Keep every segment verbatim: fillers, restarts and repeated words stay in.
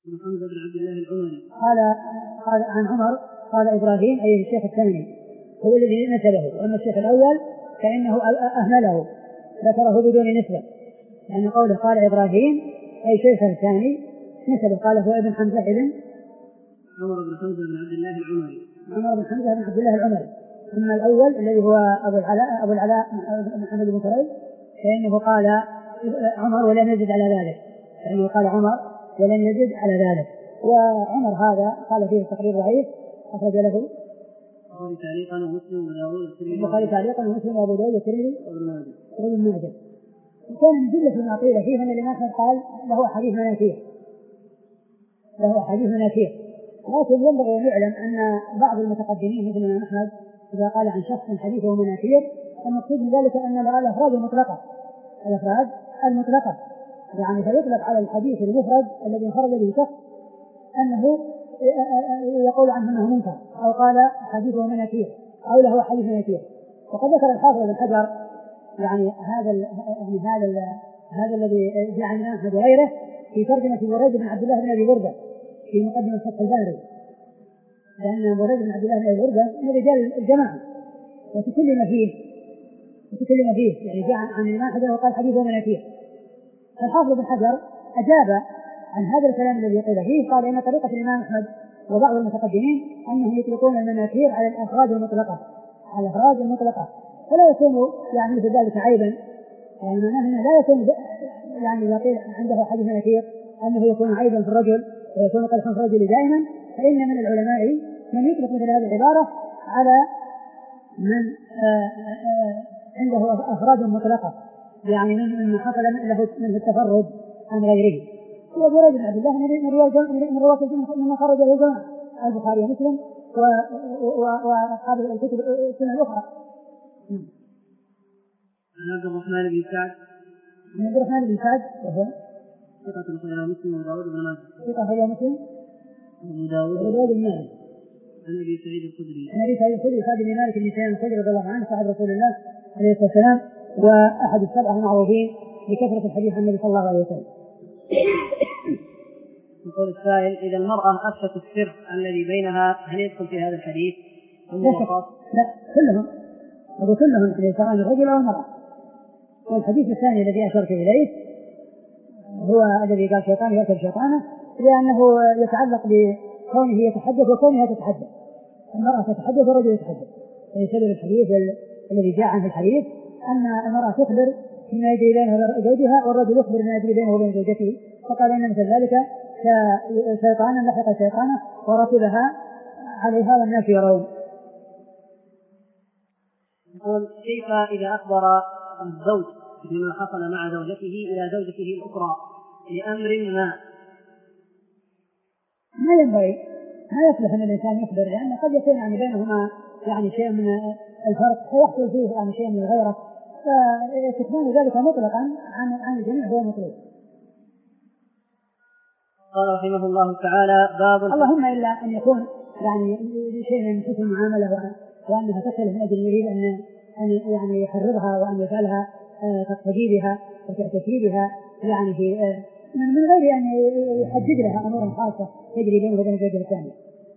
حمزة بن عبد الله العمري قال قال عن عمر قال إبراهيم أي الشيخ الثاني هو الذي نسبه، وأما الشيخ الأول فإنه أهمله ذكره بدون نسبة، لأن يعني قوله قال إبراهيم أي شيخ الثاني نسبه قال هو ابن حمزة ابن عمر بن حمزة بن عبد الله العمري عمر بن حمزة بن عبد الله العمري. أما الأول الذي هو أبو العلاء أبو العلاء محمد بن كريب فإنه قال عمر ولم يزد على ذلك، فإنه قال عمر ولم يزد على ذلك. وعمر هذا قال فيه تقرير ضعيف أخرج له البخاري تعليقا ومسلم وداوود والترمذي البخاري تعليقا ومسلم وأبو داوود والترمذي وابن ماجه. وكان من جملة ما قيل فيه أن الإمام أحمد قال له حديث مناكير له حديث مناكير لكن ينبغي أن يعلم أن بعض المتقدمين مثل الإمام أحمد إذا قال عن شخص حديثه مناكير المقصود من ذلك أن الأفراد المطلقة الأفراد المطلقة يعني فيطلق على الحديث المفرد الذي انفرد به شخص أنه يقول عنه أنه منكر أو قال حديثه مناكير أو له حديث مناكير. وقد ذكر الحافظ بن حجر يعني هذا يعني هذا هذا الذي جاء عن أحمد وغيره في ترجمة بريد بن عبد الله بن أبي بردة في مقدمة فتح الباري، لأن بريد بن عبد الله بن أبي بردة من رجال الجماعة وتكلم فيه وتكلم فيه يعني جاء عن الإمام أحمد وقال حديثه مناكير. الحافظ بن حجر أجاب عن هذا الكلام الذي قيل فيه، قال إن طريقة الإمام أحمد وبعض المتقدمين أنهم يطلقون المناكير على الأفراد المطلقة على الأفراد المطلقة فلا يكون يعني مثل ذلك عيبا، يعني معناه أنه لا يكون يعني إذا قيل عنده حديث مناكير أنه يكون عيبا في الرجل ويكون قدحا في الرجل دائما، فإن من العلماء من يطلق مثل هذه العبارة على من آآ آآ عنده أفراد مطلقة يعني من حصل له منه التفرد عن غيره. هو بريد بن عبد الله من رواية من رواة من خرج له جماعة البخاري ومسلم وأصحاب الكتب السنة الأخرى. عن عبد الرحمن بن سعد عن عبد الرحمن بن سعد وهو ثقة أخرجه مسلم وداود بن ماجه ثقة أخرجه مسلم وداود بن ماجه. عن أبي سعيد الخدري عن أبي سعيد الخدري سعد بن مالك بن سنان الخدري رضي الله عنه صاحب رسول الله عليه الصلاة والسلام وأحد السبعة المعروفين بكثرة الحديث عن النبي صلى الله عليه وسلم. يقول السائل إذا المرأة أفشت السر الذي بينها هل يدخل في هذا الحديث؟ لا كلهم أقول كلهم سواء الرجل أو المرأة. والحديث الثاني الذي أشرت إليه هو الذي قال شيطان يركب شيطانه لأنه يتعلق بكونه يتحدث وكونها تتحدث. المرأة تتحدث والرجل يتحدث، فيسبب الحديث الذي جاء عنه الحديث أن المرأة تخبر بما يجري بينها زوجها والرجل يخبر بما يجري بينه وبين زوجته، فقال إن مثل ذلك كشيطانا لحق شيطانه وركبها عليها والناس يرون. يقول كيف إذا أخبر الزوج بما حصل مع زوجته إلى زوجته الأخرى لأمر ما؟ ما ينبغي ما يصلح أن الإنسان يخبر، لأن قد يكون يعني بينهما يعني شيء من الفرق فيحصل فيه يعني شيء من الغيرة، فكتمان ذلك مطلقا عن عن الجميع هو مطلوب. قال رحمه الله تعالى باب اللهم إلا أن يكون يعني شيء من حسن المعاملة وأنها تختلف من أجل يريد أن أن يعني يحررها وأن يجعلها تقتدي بها وتعتكي بها يعني في من من غير أن يحدد لها أمورا خاصة تجري بينه وبين الزوجة الثانية.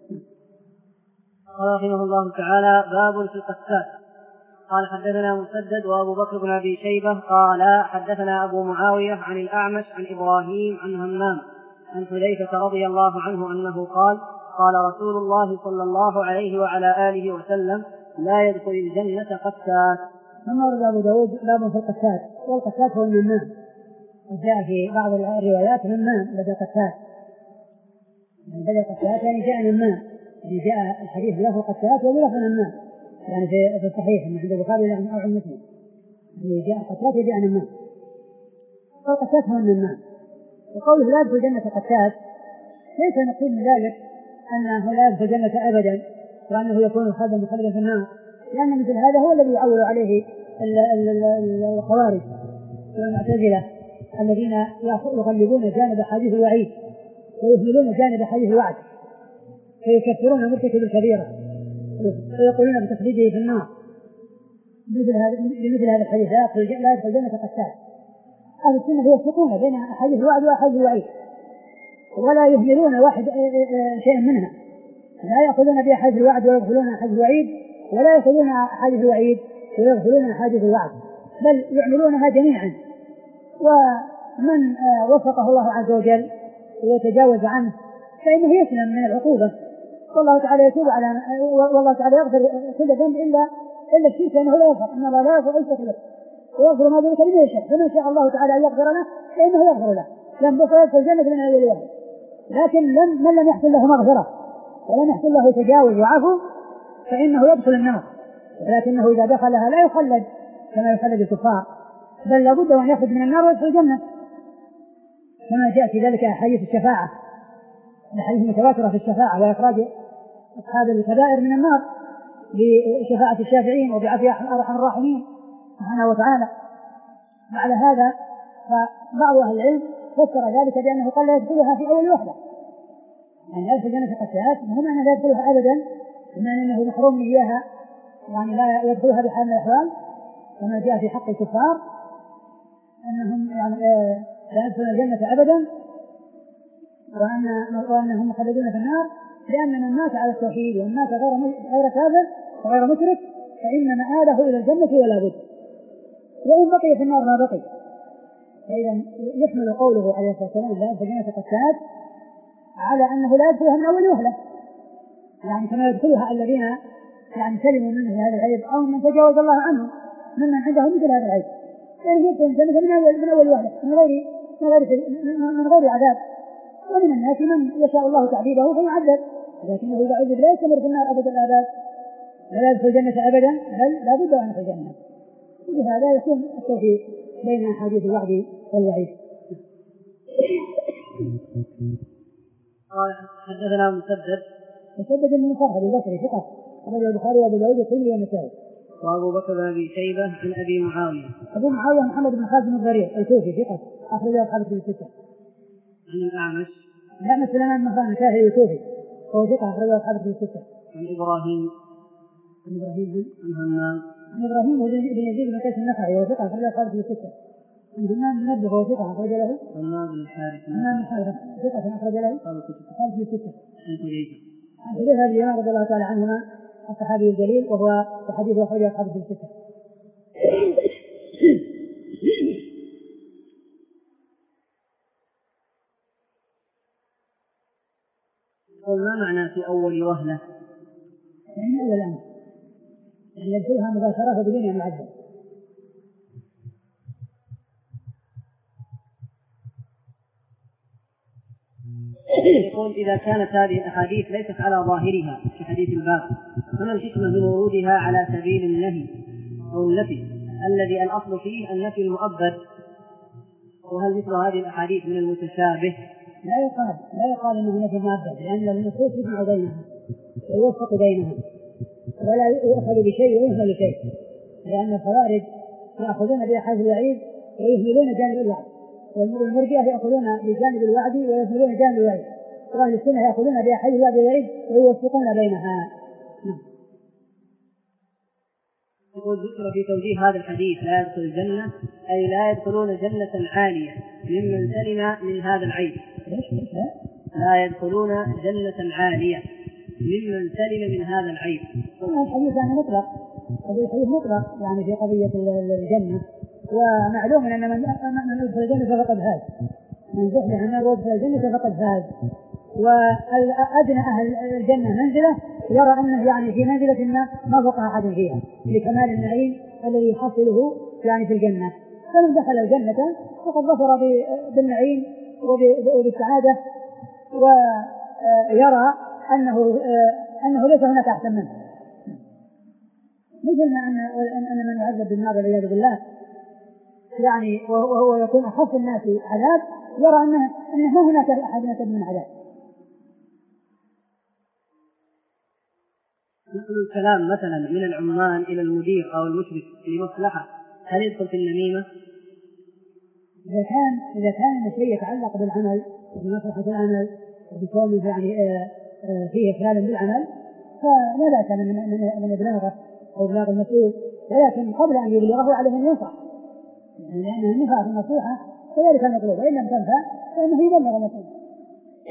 قال رحمه الله تعالى باب في القسات. قال حدثنا مسدد وأبو بكر بن أبي شيبة قال حدثنا أبو معاوية عن الأعمش عن إبراهيم عن همام عن حذيفة رضي الله عنه أنه قال قال رسول الله صلى الله عليه وعلى آله وسلم لا يدخل الجنة قسات. ثم ورد أبو داود باب في القسات، والقسات هو النمام، وجاء في بعض الروايات نمام بدأ قسات، يعني بدأ قسات يعني جاء نمام، يعني جاء الحديث له قسات ولفظ نمام يعني في الصحيح من عند البخاري أو عند مسلم يعني جاء قسات وجاء نمام. فالقسات هو النمام. وقوله لا يدخل الجنة قسات ليس نقول من ذلك أنه لا يدخل الجنة أبدا وأنه يكون خالدا مخلدا في النار، لأن مثل هذا هو الذي يعول عليه الخوارج والمعتزلة الذين يغلبون جانب حديث الوعيد ويهملون جانب حديث الوعد فيكفرون مرتكب الكبيرة ويقولون بتخليده في النار بمثل هذا الحديث لا يدخل الجنة قسات. أهل السنة هو يفرقون بين أحاديث الوعد وأحاديث الوعيد، ولا يهملون واحد شيء منها، لا يأخذون بأحاديث الوعد ويغفلون أحاديث الوعيد، ولا يأخذون أحاديث الوعيد ويغفلون أحاديث الوعد، بل يعملونها جميعا. ومن وفقه الله عز وجل وتجاوز عنه فإنه يسلم من العقوبة، والله تعالى يتوب على والله تعالى يغفر كل ذنب إلا إلا الشرك، لأنه لا يغفر، إن الله لا يغفر أي شيء له ويغفر ما ذلك لمن يشاء، فمن شاء الله تعالى أن يغفر له فإنه يغفر له، لم يدخل الجنة من أول وهله. لكن لم من لم يحصل له مغفرة ولم يحصل له تجاوز وعفو فإنه يدخل النار، ولكنه إذا دخلها لا يخلد كما يخلد الكفار، بل لابد أن يخرج من النار ويدخل الجنة، كما جاء في ذلك أحاديث الشفاعة، الأحاديث المتواترة في الشفاعة وإخراج أصحاب الكبائر من النار بشفاعة الشافعين وبعفو أرحم الراحمين سبحانه وتعالى. وعلى هذا فبعض أهل العلم فسر ذلك بأنه قال لا يدخلها في أول وحدة، يعني لا يدخل الجنة قتات، وهم أنه لا يدخلها أبدا، بما أنه محروم من إياها، يعني لا يدخلها بحال من الأحوال، كما جاء في حق الكفار أنهم يعني لا يدخلون الجنة أبدا، وأن وأنهم مخلدون في النار، لأن من مات على التوحيد ومن مات غير غير كافر وغير مشرك فإن مآله إلى الجنة ولا بد، وإن بقي في النار ما بقي. فإذا يحمل قوله عليه الصلاة والسلام لا يدخل الجنة قتات على أنه لا يدخلها من أول وهلة، يعني كما يدخلها الذين يعني سلموا من هذا العيب أو من تجاوز الله عنه ممن عندهم مثل هذا العيب، يعني يدخل الجنة من أول من أول وهلة من غير من غير من غير عذاب. ومن الناس من يشاء الله تعذيبه فيعذب، لكنه إذا عذب لا يستمر في النار أبدا الآباد، لا يدخل الجنة أبدا، بل لا بد أن يدخل الجنة. وبهذا يكون التوفيق بين أحاديث الوعد والوعيد. قال حدثنا مسدد مسدد بن مصرحد البصري ثقة أخرجه البخاري وأبو داود والترمذي والنسائي. وأبو بكر بن أبي شيبة عن أبي معاوية أبو معاوية محمد بن خالد بن الضرير الكوفي ثقة أخرجه أصحاب الكتب الستة. عن الأعمش الأعمش سليمان بن خالد الكاهلي الكوفي وهو ثقة أخرجه أصحاب الكتب الستة. عن إبراهيم عن إبراهيم عن همام عن إبراهيم بن يزيد بن قيس النخعي وهو ثقة أخرجه أصحاب الكتب الستة. عن همام بن نبه وهو ثقة أخرج له همام بن الحارث همام بن الحارث ثقة أخرج له أصحاب الكتب الستة. عن حذيفة عن حذيفة بن اليمان رضي الله تعالى عنهما الصحابي الجليل وهو حديث أخرجه أصحاب الكتب الستة. ما معنى في أول وهلة؟ يعني أول أمر يعني يدخلها مباشرة بدون أن يعذب. يقول إذا كانت هذه الأحاديث ليست على ظاهرها في حديث الباب فما الحكمة من ورودها على سبيل النهي أو النفي الذي الأصل فيه النفي المؤبد؟ وهل مثل هذه الأحاديث من المتشابه؟ لا يقال لا يقال انه نفي مؤبد، لان النصوص يجمع بينها ويوفق بينها ولا يؤخذ بشيء ويهمل بشيء، لان الخوارج ياخذون باحاديث الوعيد ويهملون جانب الوعد، والمرجئه ياخذون بجانب الوعد ويهملون جانب الوعيد، واهل السنه ياخذون باحاديث الوعد والوعيد ويوفقون بينها. يقول ذكر في توجيه هذا الحديث لا يدخل الجنة أي لا يدخلون جنة عالية ممن سلم من هذا العيب. لا يدخلون جنة عالية ممن سلم من هذا العيب. الحديث يعني مطلق، أقول الحديث مطلق يعني في قضية الجنة، ومعلوم أن من من يدخل الجنة فقد فاز، من زحزح عن النار ويدخل الجنة فقد فاز. وأدنى أهل الجنة منزلة يرى أنه يعني في منزلة ما ما فوق أحد فيها لكمال النعيم الذي يحصله يعني في الجنة، فمن دخل الجنة فقد ظفر بالنعيم وبالسعادة، ويرى أنه أنه ليس هناك أحسن منه، مثل ما أن أن من يعذب بالنار والعياذ بالله يعني وهو يكون أخف الناس عذاب يرى أنه أنه ما هناك أحد أشد من عذاب. نقل الكلام مثلا من العمال إلى المدير أو المشرف لمصلحة هل يدخل في النميمة؟ إذا كان إذا كان الشيء يتعلق بالعمل وبمصلحة العمل وبكونه يعني فيه إخلال بالعمل فلا بأس من من إبلاغه أو إبلاغ المسؤول، ولكن قبل أن يبلغه عليه أن ينصح، لأنه النفع في النصيحة كذلك المطلوب، وإن لم تنفع فإنه يبلغ المسؤول.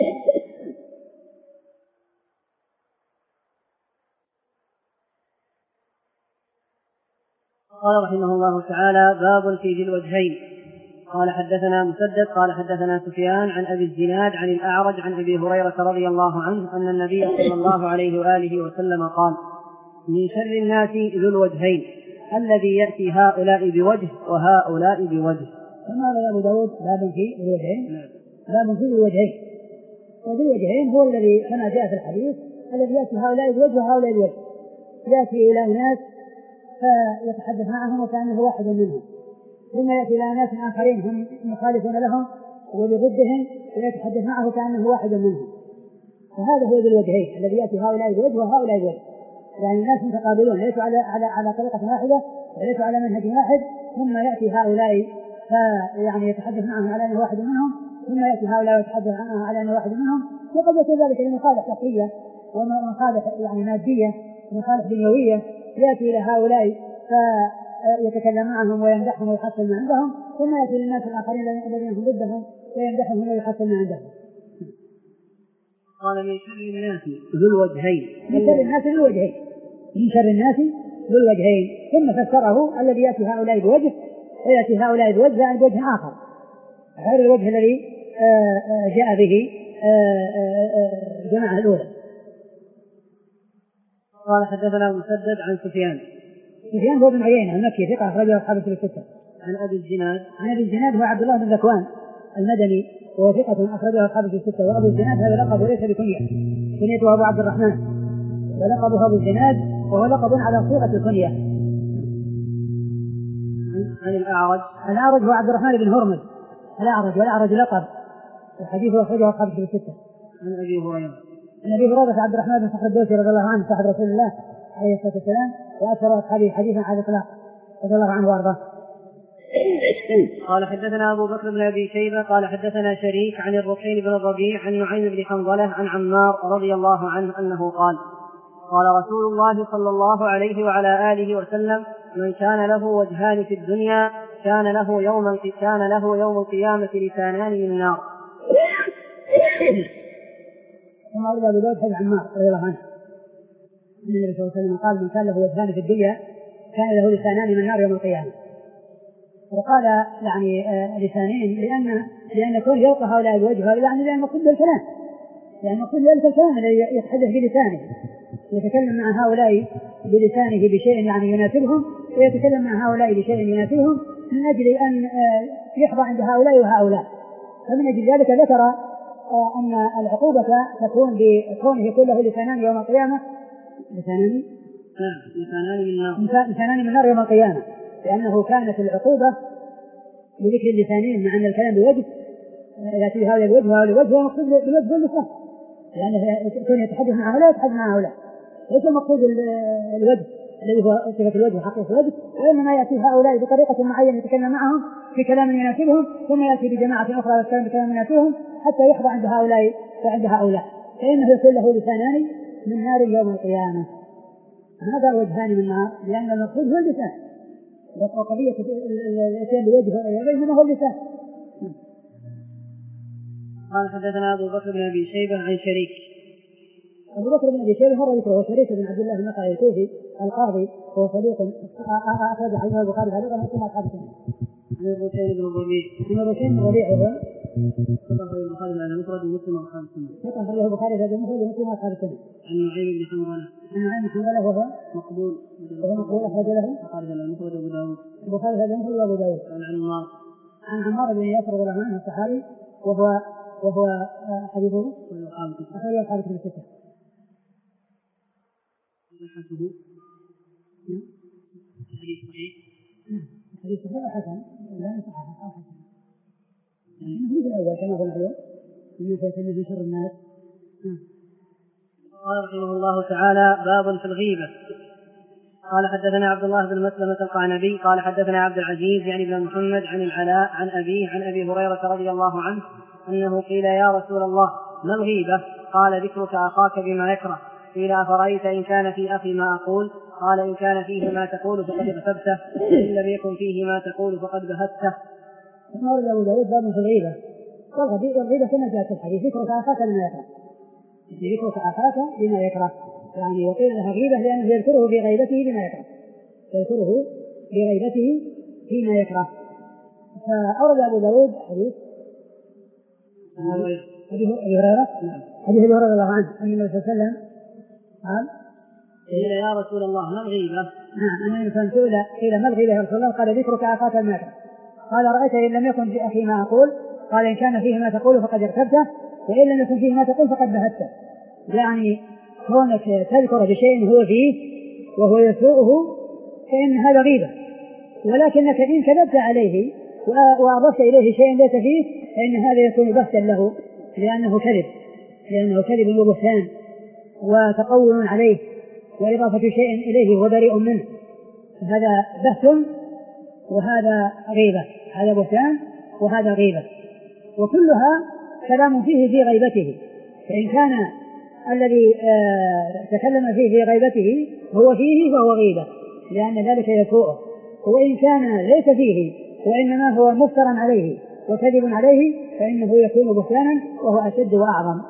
قال رحمه الله تعالى: باب في ذي الوجهين. قال حدثنا مسدد قال حدثنا سفيان عن أبي الزناد عن الأعرج عن أبي هريرة رضي الله عنه أن النبي صلى الله عليه وآله وسلم قال: من شر الناس ذو الوجهين الذي يأتي هؤلاء بوجه وهؤلاء بوجه. ثم قال أبو داود: باب في ذي الوجهين. باب في ذي الوجهين. وذي الوجهين هو الذي كما جاء في الحديث الذي يأتي هؤلاء بوجه وهؤلاء بوجه. يأتي إلى أناس فيتحدث معهم وكأنه واحد منهم، ثم يأتي إلى ناس آخرين هم مخالفون لهم وبضدهم ويتحدث معه كأنه واحد منهم. فهذا هو ذي الوجهين الذي يأتي هؤلاء بوجه وهؤلاء بوجه، يعني الناس متقابلون ليسوا على على على طريقة واحدة وليسوا على منهج واحد، ثم يأتي هؤلاء يعني يتحدث معهم على أنه واحد منهم، ثم يأتي هؤلاء ويتحدث معهم على أنه واحد منهم. وقد يكون ذلك لمصالح شخصية ومصالح يعني مادية ومصالح دنيوية، يأتي إلى هؤلاء فيتكلم معهم ويمدحهم ويحصل ما عندهم، ثم يأتي للناس الآخرين الذين هم ضدهم ويمدحهم ويحصل ما عندهم. قال: من شر الناس ذو الوجهين. من شر الناس ذو الوجهين. من شر الناس ذو الوجهين. ثم فسره: الذي يأتي هؤلاء بوجه ويأتي هؤلاء بوجه عن وجه آخر غير الوجه الذي جاء به الجماعة الأولى. قال: حدثنا مسدد عن سفيان. سفيان هو بن عيينة المكي ثقة أخرجه أصحاب الكتب الستة. عن أبي الزناد. عن أبي الزناد هو عبد الله بن ذكوان المدني وهو ثقة أخرجه أصحاب الكتب الستة. وأبو الزناد هذا لقب وليس بكنية، كنيته أبو عبد الرحمن، ولقبه أبو الزناد وهو لقب على صيغة الكنية. عن الأعرج. الأعرج هو عبد الرحمن بن هرمز الأعرج، والأعرج لقب، وحديثه أخرجه أصحاب الكتب الستة. عن أبي هريرة. عن أبي هريرة عبد الرحمن بن صخر الدوسي رضي الله عنه صاحب رسول الله عليه الصلاة والسلام وأكثر أصحابه حديثا على الإطلاق رضي الله عنه وأرضاه. قال: حدثنا أبو بكر بن أبي شيبة قال حدثنا شريك عن الرقين بن الربيع عن نعيم بن حنظلة عن عمار رضي الله عنه أنه قال: قال رسول الله صلى الله عليه وعلى آله وسلم: من كان له وجهان في الدنيا كان له يوم كان له يوم القيامة لسانان من نار. ثم أورد أبو داود حديث عمار رضي الله عنه أن النبي صلى الله عليه وسلم قال: من كان له وجهان في الدنيا كان له لسانان من نار يوم القيامة. وقال يعني آه لسانين لأن لأن كل يلقى هؤلاء الوجه يعني لأن مقصود الكلام، لأن مقصود ذلك الكلام الذي يتحدث بلسانه، يتكلم مع هؤلاء بلسانه بشيء يعني يناسبهم، ويتكلم مع هؤلاء بشيء يناسبهم من أجل أن آه يحظى عند هؤلاء وهؤلاء. فمن أجل ذلك ذكر آه أن العقوبة تكون بكونه كله لسانان يوم القيامة لسانان لسانان من نار يوم القيامة، لأنه كانت العقوبة بذكر اللسانين مع أن الكلام بوجه يأتي هذا الوجه وهذا الوجه هو مقصود بالوجه واللسان، لأنه يكون يتحدث مع هؤلاء يتحدث مع هؤلاء، ليس مقصود الوجه الذي هو صفة الوجه وحقيقة الوجه، وإنما يأتي هؤلاء بطريقة معينة يتكلم معهم في كلام يناسبهم، ثم يأتي بجماعة أخرى يتكلم بكلام يناسبهم حتى يحظى عند هؤلاء وعند هؤلاء، فإنه يكون له لسانان من نار يوم القيامة. هذا وجهان من نار لأن المقصود هو اللسان، وقضية الاتيان بوجه إنما هو اللسان. قال: حدثنا أبو بكر بن أبي شيبة عن شريك. أبو بكر بن أبي شيبة مر ذكره، وشريك بن عبد الله النخعي الكوفي القاضي وهو صديق أخرج حديثه البخاري تعليقا ومسلم أصحاب السنة. عن الرشين بن الربيع. عن الرشين بن الربيع وهو ثقة البخاري هذا مفرد ومسلم أصحاب السنة. ثقة أخرجه البخاري هذا مفرد ومسلم أصحاب السنة. عن نعيم بن حنظلة. عن نعيم بن حنظلة وهو مقبول. وهو مقبول أخرج له البخاري هذا مفرد أبو داود. البخاري هذا مفرد أبو داود. عن عمار. عن عمار بن ياسر رضي الله عنه الصحابي وهو وهو حديثه أخرج أصحاب الكتب الستة. صحته حديث صحيح. حديث صحيح وحسن لا صحيح أو حسن، يعني هو الأول كما هو معلوم من يسمى في شر الناس. قال رحمه الله تعالى: باب في الغيبة. قال: حدثنا عبد الله بن مسلمة القعنبي قال حدثنا عبد العزيز يعني بن محمد عن العلاء عن أبيه عن أبي هريرة رضي الله عنه أنه قيل: يا رسول الله ما الغيبة؟ قال: ذكرك أخاك بما يكره. قيل: أفرأيت إن كان في أخي ما أقول؟ قال: إن كان فيه ما تقول فقد غتبته، وإن لم يكن فيه ما تقول فقد بهته. ثم ورد أبو داود باب في الغيبة. والغيبة كما جاءت في الحديث: ذكرك أخاك بما يكره. ذكرك أخاك بما يكره، يعني وقيل لها غيبة لأنه يذكره في غيبته بما يكره، يذكره بغيبته فيما يكره. فأورد أبو داود حديث أبي هريرة حديث أبي هريرة رضي الله عنه أن النبي صلى الله عليه وسلم قال قيل يا رسول الله ما الغيبة؟ نعم أن الإنسان سئل قيل ما الغيبة يا رسول الله؟ قال ذكرك أخاك الماكر. قال رأيت إن لم يكن في أخي ما أقول؟ قال إن كان فيه ما تقول فقد اغتبته وإن لم يكن فيه ما تقول فقد بهته. يعني كونك تذكر بشيء هو فيه وهو يسوءه فإن هذا غيبة، ولكنك إن كذبت عليه وأضفت إليه شيء ليس فيه فإن هذا يكون بهتا له لأنه كذب لأنه كذب وبهتان وتقول عليه وإضافة شيء إليه وبريء منه، هذا بهت وهذا غيبة، هذا بهتان وهذا غيبة، وكلها كلام فيه في غيبته. فإن كان الذي آه تكلم فيه في غيبته هو فيه فهو غيبة لأن ذلك يسوءه، وإن كان ليس فيه وإنما هو مفترى عليه وكذب عليه فإنه يكون بهتانا وهو أشد وأعظم.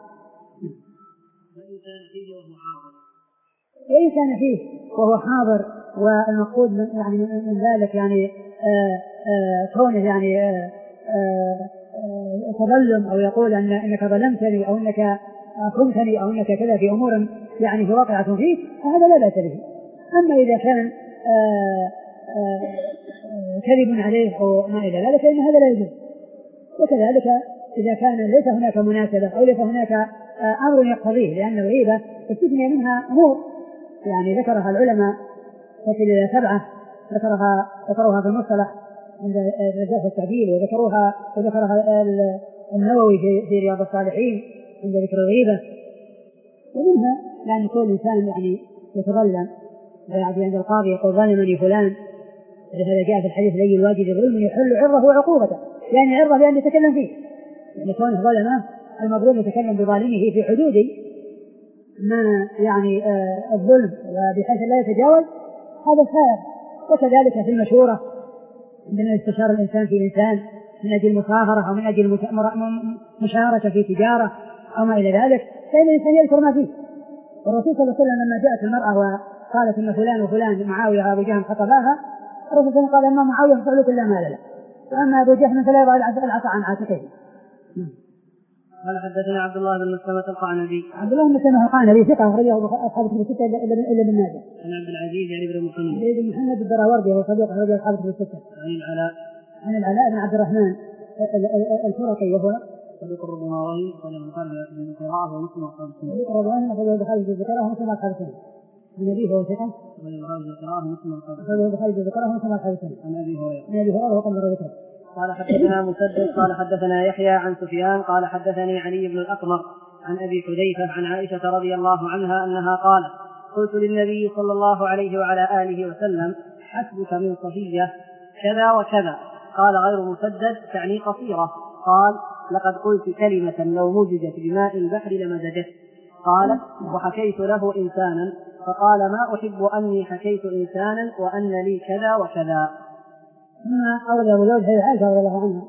وإن كان فيه وهو حاضر والمقصود من يعني من ذلك يعني آه آه كونه يعني آه آه تظلم أو يقول أن إنك ظلمتني أو إنك خنتني أو إنك كذا في أمور يعني في واقعة فيه فهذا لا بأس به. أما إذا كان آه آه كذب عليه أو ما إلى ذلك فإن هذا لا يجوز. وكذلك إذا كان ليس هناك مناسبة أو ليس هناك آه أمر يقتضيه، لأن الغيبة تستثني منها أمور يعني ذكرها العلماء تصل إلى سبعة ذكرها ذكروها في المصطلح عند الرجاء والتعديل، وذكروها وذكرها النووي في رياض الصالحين عند ذكر الغيبة. ومنها يعني كل إنسان يعني يتظلم يعني عند القاضي يقول ظلمني فلان، لهذا جاء في الحديث لي الواجد الظلم يحل عرضه وعقوبته، يعني عرضه بأن يتكلم فيه، يعني كونه ظلمه المظلوم يتكلم بظالمه في حدود ما يعني آه الظلم وبحيث لا يتجاوز، هذا خير. وكذلك في المشورة عندما يستشار الإنسان في إنسان من أجل مصاهرة أو من أجل مشاركة في تجارة أو ما إلى ذلك فإن الإنسان يذكر ما فيه. والرسول صلى الله عليه وسلم لما جاءت المرأة وقالت إن فلان وفلان معاوية أبو جهم خطباها، الرسول صلى الله عليه وسلم قال أما معاوية ففعلوا كل ما له، وأما أبو جهم فلا يضع العصا عن عاتقه. قال حدثنا عبد الله بن مسلمة القعنبي. عبد الله بن مسلمة القعنبي ثقة أخرجه أصحاب الكتب الستة إلا ابن ماجه. عن عبد العزيز يعني بن محمد. بن محمد الدراوردي وهو صديق أخرجه أصحاب الكتب الستة. عن العلاء. عن العلاء بن عبد الرحمن الفرقي وهو صديق الرضواني أخرجه البخاري في القراءة ومسلم وأصحاب السنة. صديق الرضواني أخرجه البخاري في القراءة ومسلم وأصحاب السنة. عن أبيه هو ثقة. أخرجه البخاري في القراءة ومسلم وأصحاب السنة. أخرجه البخاري في القراءة ومسلم وأصحاب السنة. عن أبي هريرة. عن أبي هريرة وقد مر ذكره. قال حدثنا مسدد قال حدثنا يحيى عن سفيان قال حدثني علي بن الأقمر عن أبي حذيفة عن عائشة رضي الله عنها أنها قالت قلت للنبي صلى الله عليه وعلى آله وسلم حسبك من صفية كذا وكذا، قال غير مسدد تعني قصيرة. قال لقد قلت كلمة لو مزجت بماء البحر لمزجت. قالت وحكيت له إنسانا فقال ما أحب أني حكيت إنسانا وأن لي كذا وكذا. ثم أورد أبو داود حديث عائشة رضي الله عنها،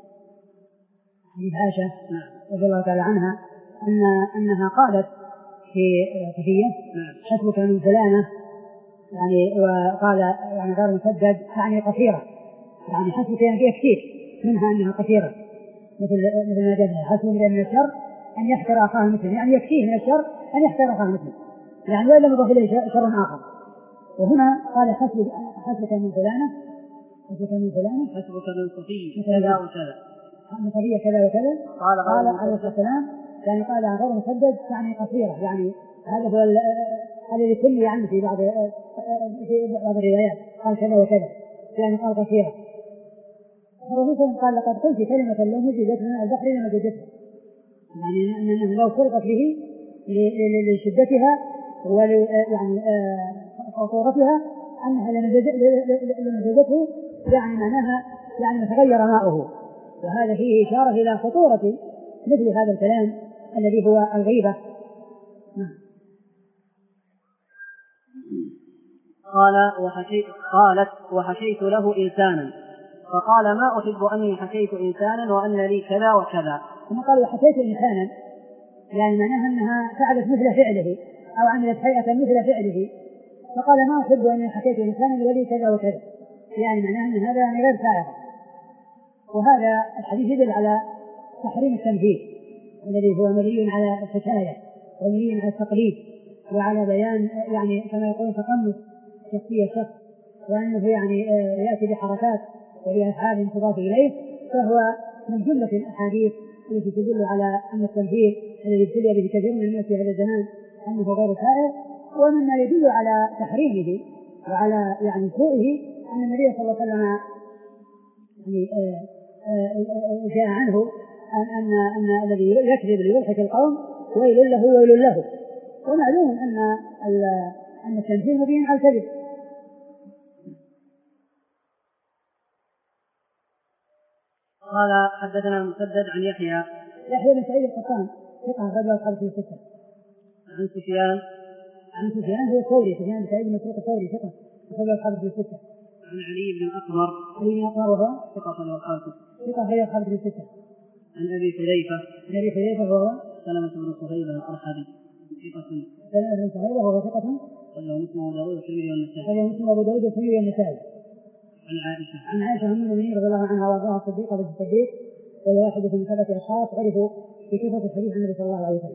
حديث عائشة رضي الله تعالى عنها أن أنها قالت في صفية حسبك من فلانة، يعني وقال يعني غير مسدد يعني قصيرة، يعني حسبك يعني يكفيك منها أنها قصيرة، مثل مثل ما جاء حسبك من الشر أن يحقر أخاه مثله، يعني يكفيه من الشر أن يحقر أخاه مثله، يعني وإن لم يضف إليه شر آخر. وهنا قال حسبك حسبك من فلانة حسبك من فلانة حسبك من صفية كذا وكذا من صفية كذا وكذا. قال قال عليه الصلاة والسلام يعني قال غير مسدد يعني قصيرة، يعني هذا هو الذي كل يعني في بعض في بعض الروايات قال كذا وكذا يعني قال قصيرة. الرسول قال لقد قلت كلمة لو مزجت من البحر لمزجتها، يعني أنه لو فرقت به لشدتها ول يعني خطورتها أنها لمزجته، يعني معناها يعني تغير ماؤه، وهذا فيه إشارة إلى خطورة مثل هذا الكلام الذي هو الغيبة. قال وحكيت قالت وحكيت له إنسانا فقال ما أحب أني حكيت إنسانا وأن لي كذا وكذا. ثم قال وحكيت إنسانا يعني معناها أنها فعلت مثل فعله أو عملت هيئة مثل فعله، فقال ما أحب أن حكيت إنسانا ولي كذا وكذا، يعني معناه أن هذا يعني غير سائغ. وهذا الحديث يدل على تحريم التمثيل الذي هو مبني على الحكاية ومبني على التقليد وعلى بيان يعني كما يقول تقمص شخصية شخص، وأنه يعني يأتي بحركات وبأفعال تضاف إليه، فهو من جملة الأحاديث التي تدل على أن التمثيل الذي ابتلي به كثير من الناس في هذا الزمان أنه غير سائغ. ومما يدل على تحريمه وعلى يعني سوءه أن النبي صلى الله عليه وسلم يعني جاء عنه أن أن الذي يكذب ليضحك القوم ويل له ويل له، ومعلوم أن أن التمثيل مبين على الكذب. قال حدثنا مسدد عن يحيى يحيى بن سعيد القطان ثقة أخرجه أصحاب الكتب الستة. عن سفيان عن سفيان هو الثوري، سفيان بن سعيد بن مسروق الثوري ثقة أخرجه أصحاب الكتب الستة. عن علي بن الأقمر علي بن الأقمر وهو ثقة أخرجه أصحاب الكتب ثقة أخرجه أصحاب الكتب الستة. عن أبي حذيفة عن أبي حذيفة وهو سلمة بن صهيبة الأرحبي ثقة سلمة بن صهيبة وهو ثقة أخرجه مسلم وأبو داود والترمذي والنسائي. أخرجه مسلم وأبو داود والترمذي والنسائي. عن عائشة عن عائشة أم المؤمنين رضي الله عنها وأرضاها الصديقة بنت الصديق، وهي واحدة من سبعة أشخاص عرفوا بكثرة الحديث عن النبي صلى الله عليه وسلم.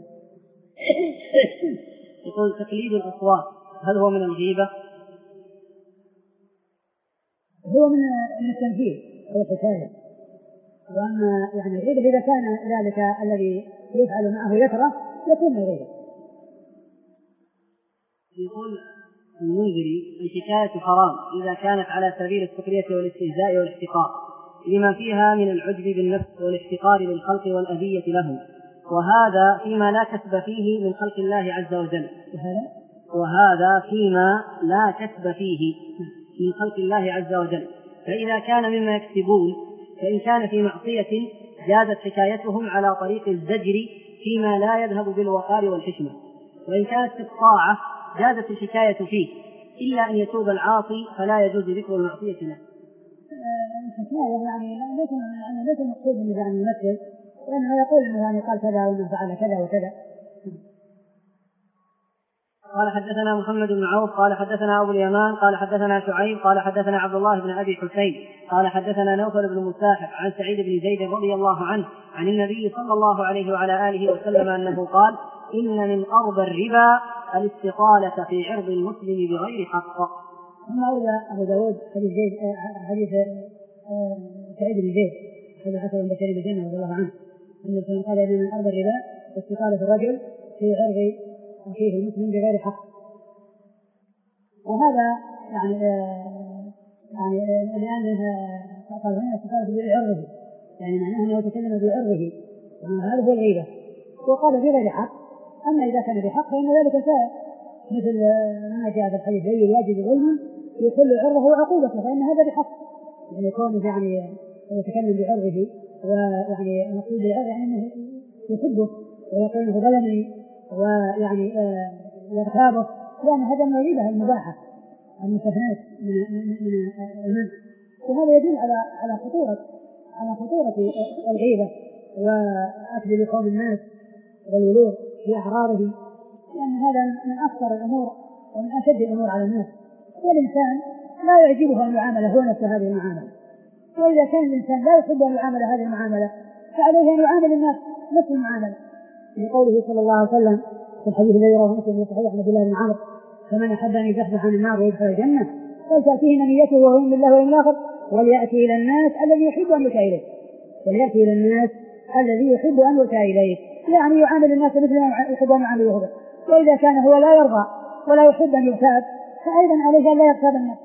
يقول تقليد الأصوات هل هو من الغيبة؟ هو من من التمثيل أو الحكاية. وأما يعني الغيبة إذا كان ذلك الذي يفعل معه يكره يكون من الغيبة. يقول المنذري الحكاية حرام إذا كانت على سبيل السخرية والاستهزاء والاحتقار لما فيها من العجب بالنفس والاحتقار للخلق والأذية لهم، وهذا فيما لا كسب فيه من خلق الله عز وجل وهذا فيما لا كسب فيه من خلق الله عز وجل. فإذا كان مما يكسبون فإن كان في معصية جازت حكايتهم على طريق الزجر فيما لا يذهب بالوقار والحشمة، وإن كانت في الطاعة جازت الحكاية فيه إلا أن يتوب العاصي فلا يجوز ذكر المعصية له. الحكاية يعني ليس يعني ليس مقصود انه يعني يمثل، وانه يقول انه يعني قال كذا وانه فعل كذا وكذا. قال حدثنا محمد بن عوف قال حدثنا أبو اليمان قال حدثنا شعيب قال حدثنا عبد الله بن أبي حسين قال حدثنا نوفل بن مساحق عن سعيد بن زيد رضي الله عنه عن النبي صلى الله عليه وعلى آله وسلم أنه قال إن من أربى الربا الاستقالة في عرض المسلم بغير حق. ثم أولى أبو داود حديث زيد حديث سعيد بن زيد حديث عشر من بشر بالجنة رضي الله عنه أنه قال إن من أربى الربا استقالة الرجل في عرض أخيه المسلم بغير حق. وهذا يعني يعني لأنها قال هنا استقالة بعرضه، يعني معناه أنه يتكلم بعرضه، هذا هو الغيبة. وقال بغير حق، أما إذا كان بحق فإن ذلك سائر، مثل ما جاء في الحديث أي الواجد ظلما يحل عرضه وعقوبته، فإن هذا بحق، يعني كونه يعني يتكلم بعرضه ويعني المقصود بالعرض يعني أنه يحبه ويقول أنه ظلمني ويعني يغتابه، لأن هذا من الغيبة المباحة المستثنات من من المنع. وهذا يدل على على خطورة على خطورة الغيبة وأكل لحوم الناس والولوغ في أعراضهم، لأن هذا من أخطر الأمور ومن أشد الأمور على الناس. والإنسان لا يعجبه أن يعامل هو نفس هذه المعاملة، وإذا كان الإنسان لا يحب أن يعامل هذه المعاملة فعليه أن يعامل الناس نفس المعاملة، لقوله صلى الله عليه وسلم في الحديث الذي رواه مسلم في صحيح عن عبد الله بن عمرو: فمن أحب أن يزحزح عن النار ويدخل الجنة فلتأتيه منيته وهو يؤمن بالله واليوم الآخر وليأتي إلى الناس الذي يحب أن يؤتى إليه وليأتي إلى الناس الذي يحب أن يؤتى إليه، يعني يعامل الناس مثل ما يحب أن يعامله هو. وإذا كان هو لا يرضى ولا يحب أن يغتاب فأيضا عليه أن لا يغتاب الناس.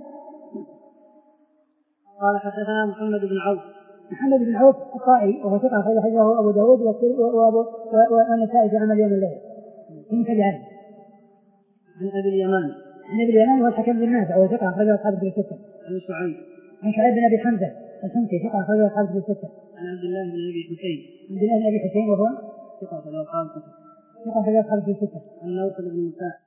قال حدثنا محمد بن عوف محمد بن عوف الطائي وهو ثقة أخرج حديثه أبو داود والنسائي في عمل يوم الليل من كبيره. عن أبي اليمان عن أبي اليمان هو الحكم بن نافع وهو ثقة أخرج أصحاب الكتب الستة. عن شعيب عن شعيب بن أبي حمزة الحمصي ثقة أخرج أصحاب الكتب الستة. عن عبد الله بن أبي حسين عبد الله بن أبي حسين وهو ثقة أخرج أصحاب الكتب ثقة أخرج أصحاب الكتب الستة. عن نوفل بن مساحق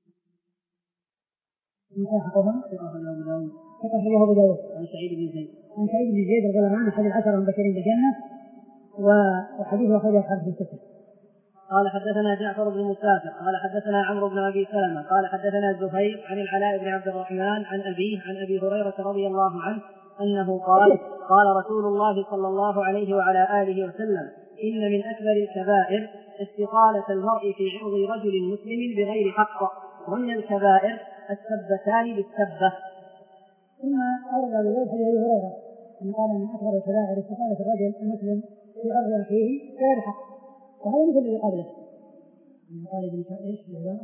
مساحقهم ثقة أخرج أبو داود ثقة أخرج أبو داود. عن سعيد بن زيد عن سعيد بن زيد رضي الله عنه أحد العشرة المبشرين بالجنة وحديثه أخرجه أصحاب الكتب الستة. قال حدثنا جعفر بن مسافر قال حدثنا عمرو بن أبي سلمة قال حدثنا زهير عن العلاء بن عبد الرحمن عن أبيه عن أبي هريرة رضي الله عنه أنه قال قال رسول الله صلى الله عليه وعلى آله وسلم إن من أكبر الكبائر استطالة المرء في عرض رجل مسلم بغير حق، ومن الكبائر السبتان بالسبة. ثم أورد أبو داود حديث أبي هريرة أن قال من أكبر الكبائر استطالة الرجل المسلم في عرض أخيه بغير حق، وهذا مثل الذي قبله. قال ابن ايش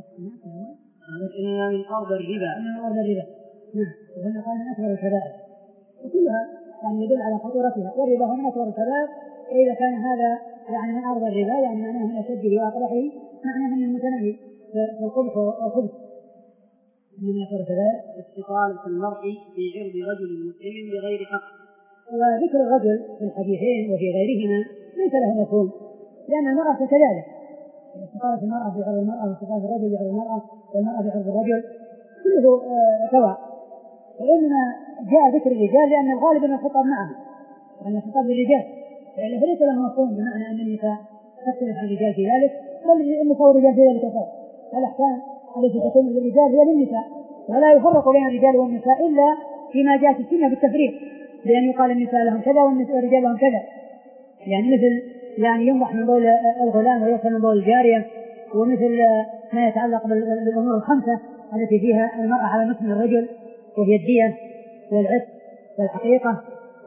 إن من أرض الربا من أرض الربا نعم، وهنا قال من أكبر الكبائر، وكلها يعني يدل على خطورتها، والربا هو من أكبر الكبائر، وإذا كان هذا يعني من أرض الربا يعني معناه من أشده وأقبحه، معناه من المتناهي في القبح والخبث. من أكبر الكبائر استطالة المرء في عرض رجل مسلم بغير حق. وذكر الرجل في الحديثين وفي غيرهما ليس له مفهوم، لأن المرأة كذلك، استطالة المرأة في عرض المرأة واستطالة الرجل في عرض المرأة والمرأة في عرض الرجل كله سواء، وإنما جاء ذكر الرجال لأن الغالب أن الخطاب معه، وأن الخطاب للرجال، لأنه ليس له مفهوم بمعنى أن النساء تختلف عن الرجال في ذلك، بل النساء والرجال في ذلك فرق. الأحكام التي تكون للرجال هي للنساء، ولا يفرق بين الرجال والنساء إلا فيما جاءت السنة بالتفريق، لأن يقال النساء لهم كذا والرجال لهم كذا، يعني مثل يعني ينضح من بول الغلام ويغسل من بول الجارية، ومثل ما يتعلق بالأمور الخمسة التي فيها المرأة على نصف الرجل، وهي الدية والعتق والحقيقة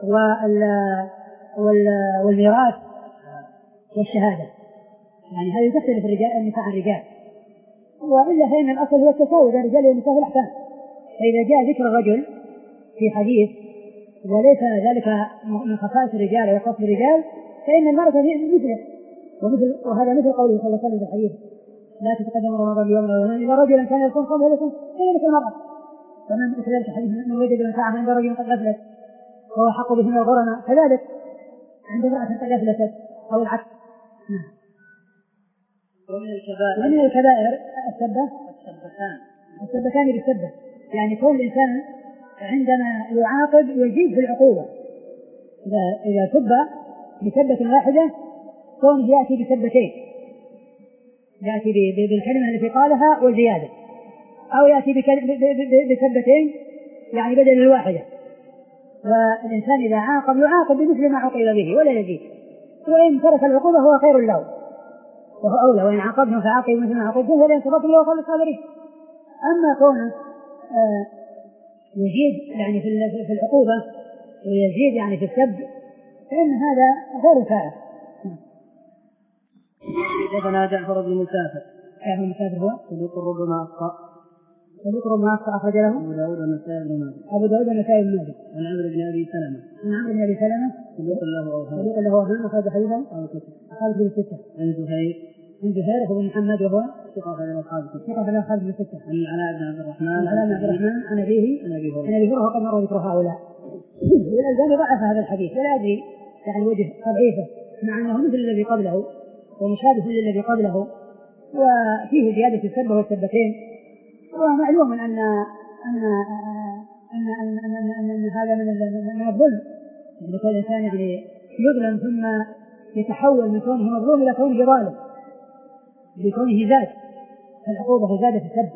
والميراث والشهادة، يعني هذه تختلف الرجال النساء عن الرجال، وإلا فإن الأصل هو التساوي بين الرجال والنساء في الأحكام. فإذا جاء ذكر الرجل في حديث وليس ذلك من خصائص الرجال وخص الرجال، فإن المرأة مثله، ومثل وهذا مثل قوله صلى الله عليه وسلم في الحديث لا تتقدم رمضان بيوم ولا يومين إلا رجلا كان يصوم صوم وليكن كذلك المرأة. ومن كذلك حديث من وجد منفعة عند رجل قد غفلت وهو حق به من الغرماء، كذلك عند امرأة قد غفلت أو العكس. ومن الكبائر ومن الكبائر السبة السبتان السبتان بالسبة، يعني كل الإنسان عندما يعاقب يزيد في العقوبة، إذا إذا سب بسبة واحدة كونه يأتي بسبتين، يأتي بالكلمة التي قالها والزيادة، أو يأتي بسبتين يعني بدل الواحدة. والإنسان إذا عاقب يعاقب بمثل ما عوقب به ولا يزيد، وإن ترك العقوبة هو خير له وهو أولى، وإن عاقبهم فعاقبوا مثل ما عوقبتم ولا ينصرفوا له وخلوا الصابرين. أما كونه آه يزيد يعني في العقوبة ويزيد يعني في السب فإن هذا غير فاعل. حدثنا جعفر بن مسافر. جعفر بن مسافر هو صدوق ربما أخطأ. صدوق ربما أخطأ أخرج له أبو داود والنسائي بن ماجه. أبو داود والنسائي بن ماجه. عن عمرو بن أبي سلمة. عن عمرو بن أبي سلمة صدوق له أوهام. صدوق له أوهام أخرج حديثه أو كتب. أصحاب كتب الستة. عن زهير. عن زهير بن محمد وهو ثقة في أصحاب الستة. ثقة في أصحاب الستة. عن العلاء بن عبد الرحمن. عن العلاء بن عبد الرحمن عن أبيه عن أبي هريرة. عن أبي هريرة وقد مر ذكر هؤلاء. والألباني ضعف هذا الحديث ولا أدري يعني وجه تضعيفه، مع أنه مثل الذي قبله ومشابه للذي قبله، وفيه زيادة السبة والسبتين. ومعلوم أن أن أن أن أن, أن, أن, أن هذا من من الظلم، يعني كل إنسان يعني يظلم ثم يتحول من كونه مظلوم إلى كونه ظالم بكونه زاد العقوبة وزادت السب.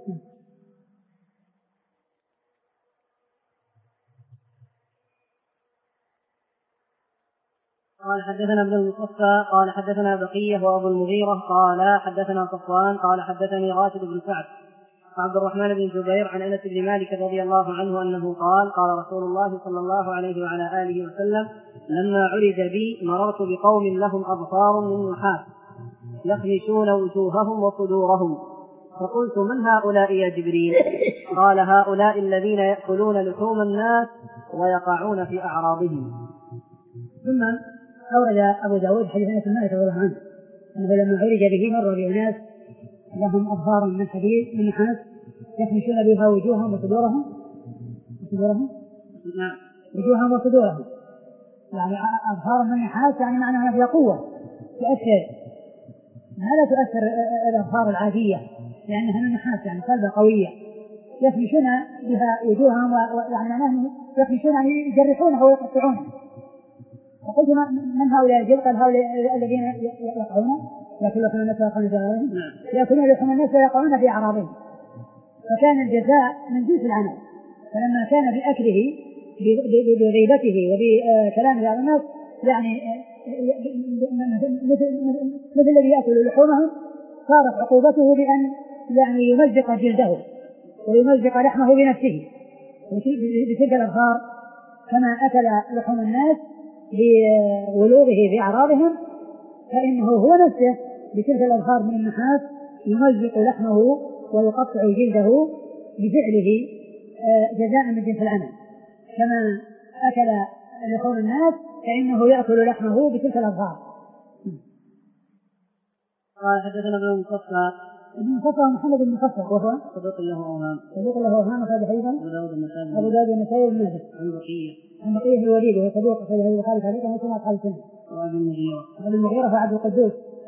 قال حدثنا ابن المصطفى قال حدثنا بقية وأبو المغيرة قال حدثنا صفوان قال حدثني راشد بن سعد وعبد الرحمن بن جبير عن أنس بن مالك رضي الله عنه أنه قال قال رسول الله صلى الله عليه وعلى آله وسلم لما عرج بي مررت بقوم لهم أبصار من نحاس يخمشون وجوههم وصدورهم، فقلت من هؤلاء يا جبريل؟ قال هؤلاء الذين يأكلون لحوم الناس ويقعون في أعراضهم. ثم أورد أبو داود حديث أنس بن مالك رضي الله عنه أنه لما عرج به مر بأناس لهم أبصار من حديد من نحاس يخمشون بها وجوههم وصدورهم وصدورهم نعم وجوههم وصدورهم، يعني أبصار من نحاس يعني معناها فيها قوة تؤثر، ما لا تؤثر الأبصار العادية لأنها من نحاس يعني صلبة قوية، يخمشون بها وجوههم يعني معناه يخمشون يعني يجرحونها ويقطعونها. فقلت من هؤلاء الجل؟ قال هؤلاء الذين يقعون يأكل لحم الناس ويقعون في أعراضهم يأكلون لحم الناس ويقعون في أعراضهم، فكان الجزاء من جنس العمل. فلما كان بأكله بغيبته وبكلامه على الناس يعني مثل الذي يأكل لحومهم، صارت عقوبته بأن يعني يمزق جلده ويمزق لحمه بنفسه بتلك الأظهار، كما أكل لحوم الناس بولوغه في أعراضهم، فإنه هو نفسه بتلك الأظهار من النحاس يمزق لحمه ويقطع جلده بفعله جزاء من جنس العمل. كما أكل لحوم الناس فإنه يأكل لحمه بتلك الأظهار. قال حدثنا ابن المصفى ابن المصفى محمد بن المصفى وهو صدوق له أوهام صدوق له أوهام أخرج حديثا أبو داود النسائي أبو داود النسائي بن ماجه عن بقية عن بقية بن الوليد وهو صدوق أخرج حديث البخاري تعليقا ومسلم وأصحاب السنة. وأبي المغيرة أبي المغيرة وعبد القدوس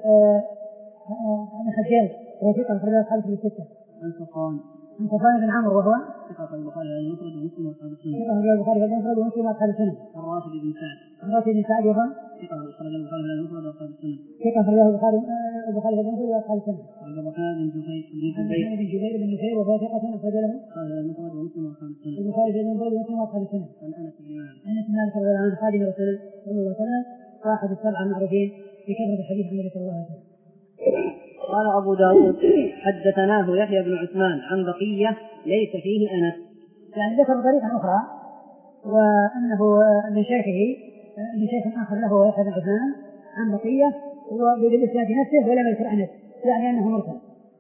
عن الحجاج وهو ثقة أخرج أصحاب الستة. عن صفوان عن صفوان بن عمرو وهو ثقة البخاري المفرد ومسلم وأصحاب السنة. ثقة البخاري المفرد ومسلم وأصحاب السنة. عن راشد بن سعد عن راشد بن سعد وهو ثقة أخرج البخاري المفرد وأصحاب السنة. ثقة أخرج البخاري البخاري المفرد وأصحاب السنة. عن الرحمن بن جبير عن محمد بن جبير بن نفير وهو ثقة أخرج له المفرد ومسلم وأصحاب السنة. البخاري المفرد ومسلم وأصحاب السنة. عن أنس بن مالك أنس بن مالك رضي الله عنه خادم رسول الله صلى الله عليه وسلم واحد السبعة المعروفين بكثرة الحديث عن النبي صلى الله عليه وسلم. قال أبو داود حدثناه يحيى بن عثمان عن بقية ليس فيه أنس، يعني ذكر طريقا أخرى وأنه من شيخه من شيخ آخر له يحيى بن عثمان عن بقية وبالإسناد نفسه ولم يذكر أنس، يعني أنه مرسل.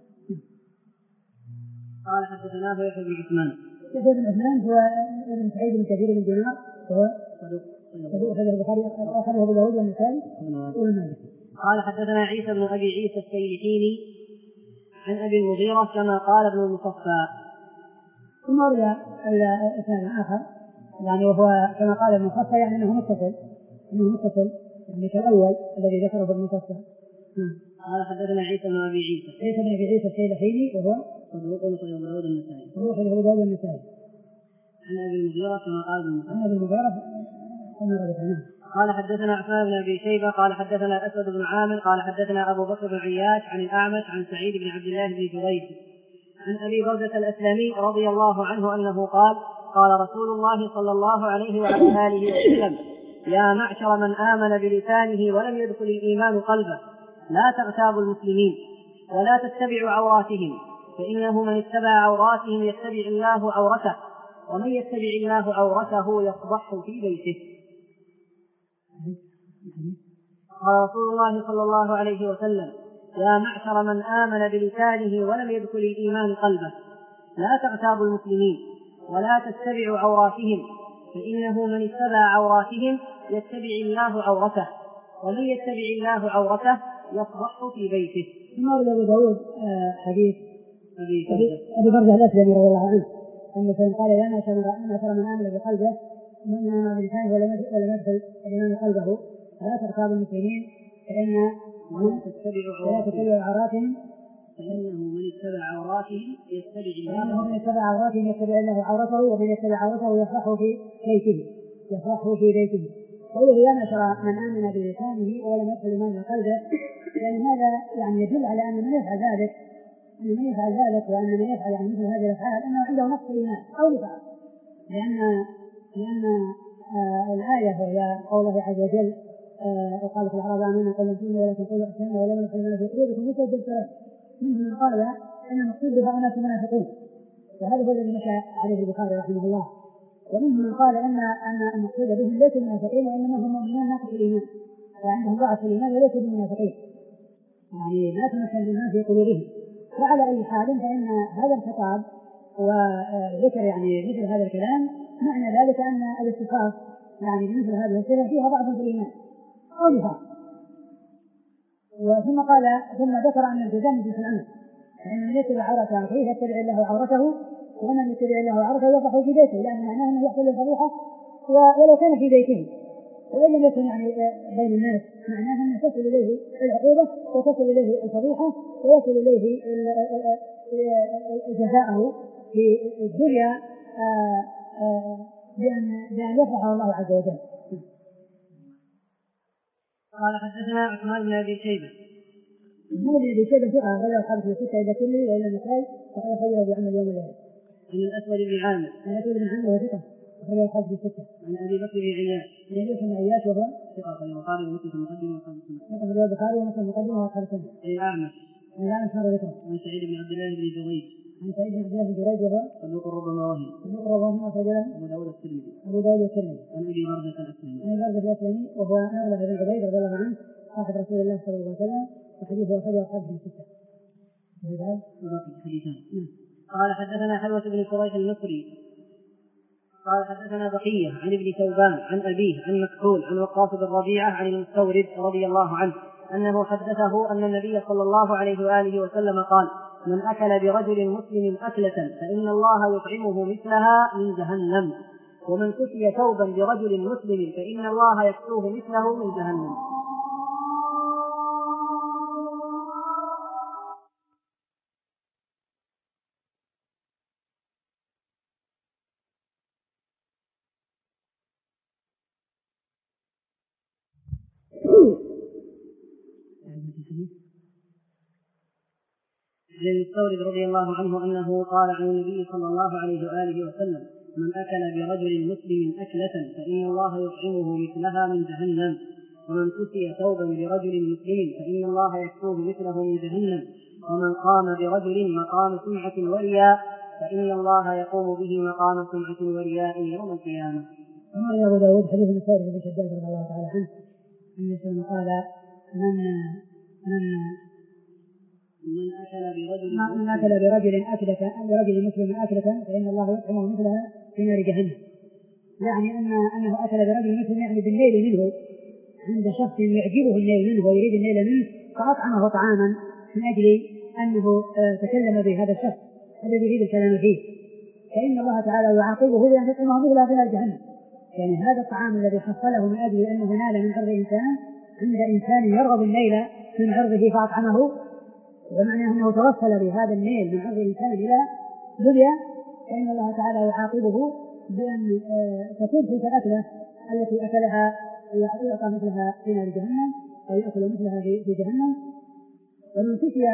قال حدثناه يحيى بن عثمان يحيى بن عثمان هو ابن سعيد بن كثير بن دينار وهو صدوق أخرجه البخاري أخرجه أبو داود والنسائي وابن ماجه. قال حدثنا عيسى بن أبي عيسى السيلحيني عن أبي المغيرة كما قال ابن المصفى. ثم روى الإسناد آخر يعني وهو كما قال ابن المصفى يعني أنه متصل أنه متصل يعني كالأول الذي ذكره ابن المصفى. قال حدثنا عيسى بن أبي عيسى عيسى بن أبي عيسى السيلحيني وهو صدوق أخرجه أبو داود النسائي صدوق أبو داود النسائي عن أبي المغيرة كما قال ابن المصفى. عن أبي المغيرة كما رجعنا. قال حدثنا عثمان بن أبي شيبة قال حدثنا أسود بن عامر قال حدثنا أبو بكر بن عياش عن الأعمش عن سعيد بن عبد الله بن جريج عن أبي برزة الأسلمي رضي الله عنه أنه قال قال رسول الله صلى الله عليه وعلى آله وسلم يا معشر من آمن بلسانه ولم يدخل الإيمان قلبه لا تغتابوا المسلمين ولا تتبعوا عوراتهم فإنه من اتبع عوراتهم يتبع الله عورته ومن يتبع الله عورته يفضحه في بيته. قال رسول الله صلى الله عليه وسلم يا معشر من آمن بلسانه ولم يدخل الإيمان قلبه لا تغتابوا المسلمين ولا تتبعوا عوراتهم فإنه من اتبع عوراتهم يتبع الله عورته ومن يتبع الله عورته يفضحه في بيته. ثم ورد أبو داود حديث أبي أبي برزة الأسلمي رضي الله عنه أن قال يا معشر من آمن بقلبه من آمن بلسانه ولم يدخل الإيمان قلبه لا تغتابوا المسلمين فإن ولا تتبعوا عوراتهم فإنه من اتبع عوراتهم يتبع الله من اتبع عوراتهم يتبع الله عورته ومن يتبع عورته يفرحه في بيته يفرحه في بيته. قوله يا معشر من آمن بلسانه ولم يدخل الإيمان قلبه لأن هذا يعني يدل على أن من يفعل ذلك أن من يفعل ذلك وأن من يفعل يعني مثل هذه الأفعال أنه عنده نقص الإيمان أو نفاق، لأن لأن آه الآية وهي قوله عز وجل آه وقال في الأعراب آمنا قل لم تؤمنوا ولكن قولوا أسلمنا ولم يدخل الإيمان في قلوبكم مشهد الشرعي. منهم من قال أن المقصود بها أناس منافقون وهذا هو الذي مشى عليه البخاري رحمه الله، ومنهم من قال أن أن المقصود بهم ليسوا منافقين وإنما هم مؤمنون ناقص الإيمان وعندهم ضعف الإيمان وليسوا بمنافقين يعني لا تمثل الإيمان في قلوبهم. وعلى أي حال فإن هذا الخطاب وذكر يعني مثل هذا الكلام معنى ذلك أن الاتصاف يعني بمثل هذه الصفة فيها ضعف في الإيمان أو نفاق. وثم قال ثم ذكر أن الجزاء من جنس العمل فإن من يتبع عورته فيه يتبع الله عورته ومن يتبع الله عورته يفضحه في بيته لأن معناه أنه يحصل الفضيحة ولو كان في بيته وإن لم يكن يعني بين الناس معناه أن تصل إليه العقوبة وتصل إليه الفضيحة ويصل إليه جزاءه في الدنيا بأن بأن يفرحه الله عز وجل. قال حدثنا عثمان بن أبي شيبة محمد بن أبي شيبة ثقة أخرجه أصحاب الكتب الستة إلا الترمذي وإلا النسائي وقد أخرجه بعمل اليوم والليلة. عن الأسود بن عامر عن الأسود بن عامر وهو ثقة أخرجه أصحاب الكتب الستة. عن أبي بكر بن عياش عن أبي بكر بن عياش وهو ثقة أخرجه البخاري ومسلم في المقدمة وأصحاب السنة. ثقة أخرجه البخاري ومسلم المقدمة وأصحاب السنة. عن الأعمش عن الأعمش مر ذكره. عن سعيد بن عبد الله بن جريج عن سعيد بن عبد الله بن جريج وهو صدوق ربما وهم صدوق ربما أخرج له أبو داود الترمذي. أبو داود والترمذي. عن أبي برزة الأسلمي عن أبي برزة الأسلمي وهو أغلب بن عبيد رضي الله عنه صاحب رسول الله صلى الله عليه وسلم وحديثه أخرجه أصحاب الكتب الستة. قال حدثنا حلوة بن شريح المصري قال حدثنا بقية عن ابن ثوبان عن أبيه عن مكحول عن وقاص بن ربيعة عن المستورد رضي الله عنه أنه حدثه أن النبي صلى الله عليه وآله وسلم قال: من أكل برجل مسلم أكلة فإن الله يطعمه مثلها من جهنم، ومن كسي ثوبا برجل مسلم فإن الله يكسوه مثله من جهنم. عن المستورد رضي الله عنه أنه قال عن النبي صلى الله عليه وآله وسلم: من أكل برجل مسلم أكلة فإن الله يطعمه مثلها من جهنم، ومن كسي ثوبا برجل مسلم فإن الله يكسوه مثله من جهنم، ومن قام برجل مقام سمعة ورياء فإن الله يقوم به مقام سمعة ورياء يوم القيامة. قال أبو داود حديث المستورد بن شداد رضي الله تعالى عنه أن قال: من من من أكل برجل من أكل برجل أكلة برجل مسلم أكلة فإن الله يطعمه مثلها في نار جهنم. يعني أن أنه أكل برجل مسلم يعني بالنيل منه، عند شخص يعجبه النيل منه ويريد النيل منه فأطعمه طعاما من أجل أنه تكلم بهذا الشخص الذي يريد الكلام فيه، فإن الله تعالى يعاقبه بأن يطعمه مثلها في نار جهنم. يعني هذا الطعام الذي حصله من أجل أنه نال من عرض إنسان عند إنسان يرغب النيل من عرضه فأطعمه، ومعنى أنه توصل بهذا النيل من عرض الإنسان إلى دنيا، فإن الله تعالى يعاقبه بأن تكون تلك الأكلة التي أكلها يعطى مثلها في نار جهنم أو يأكل مثلها في جهنم. ومن كسي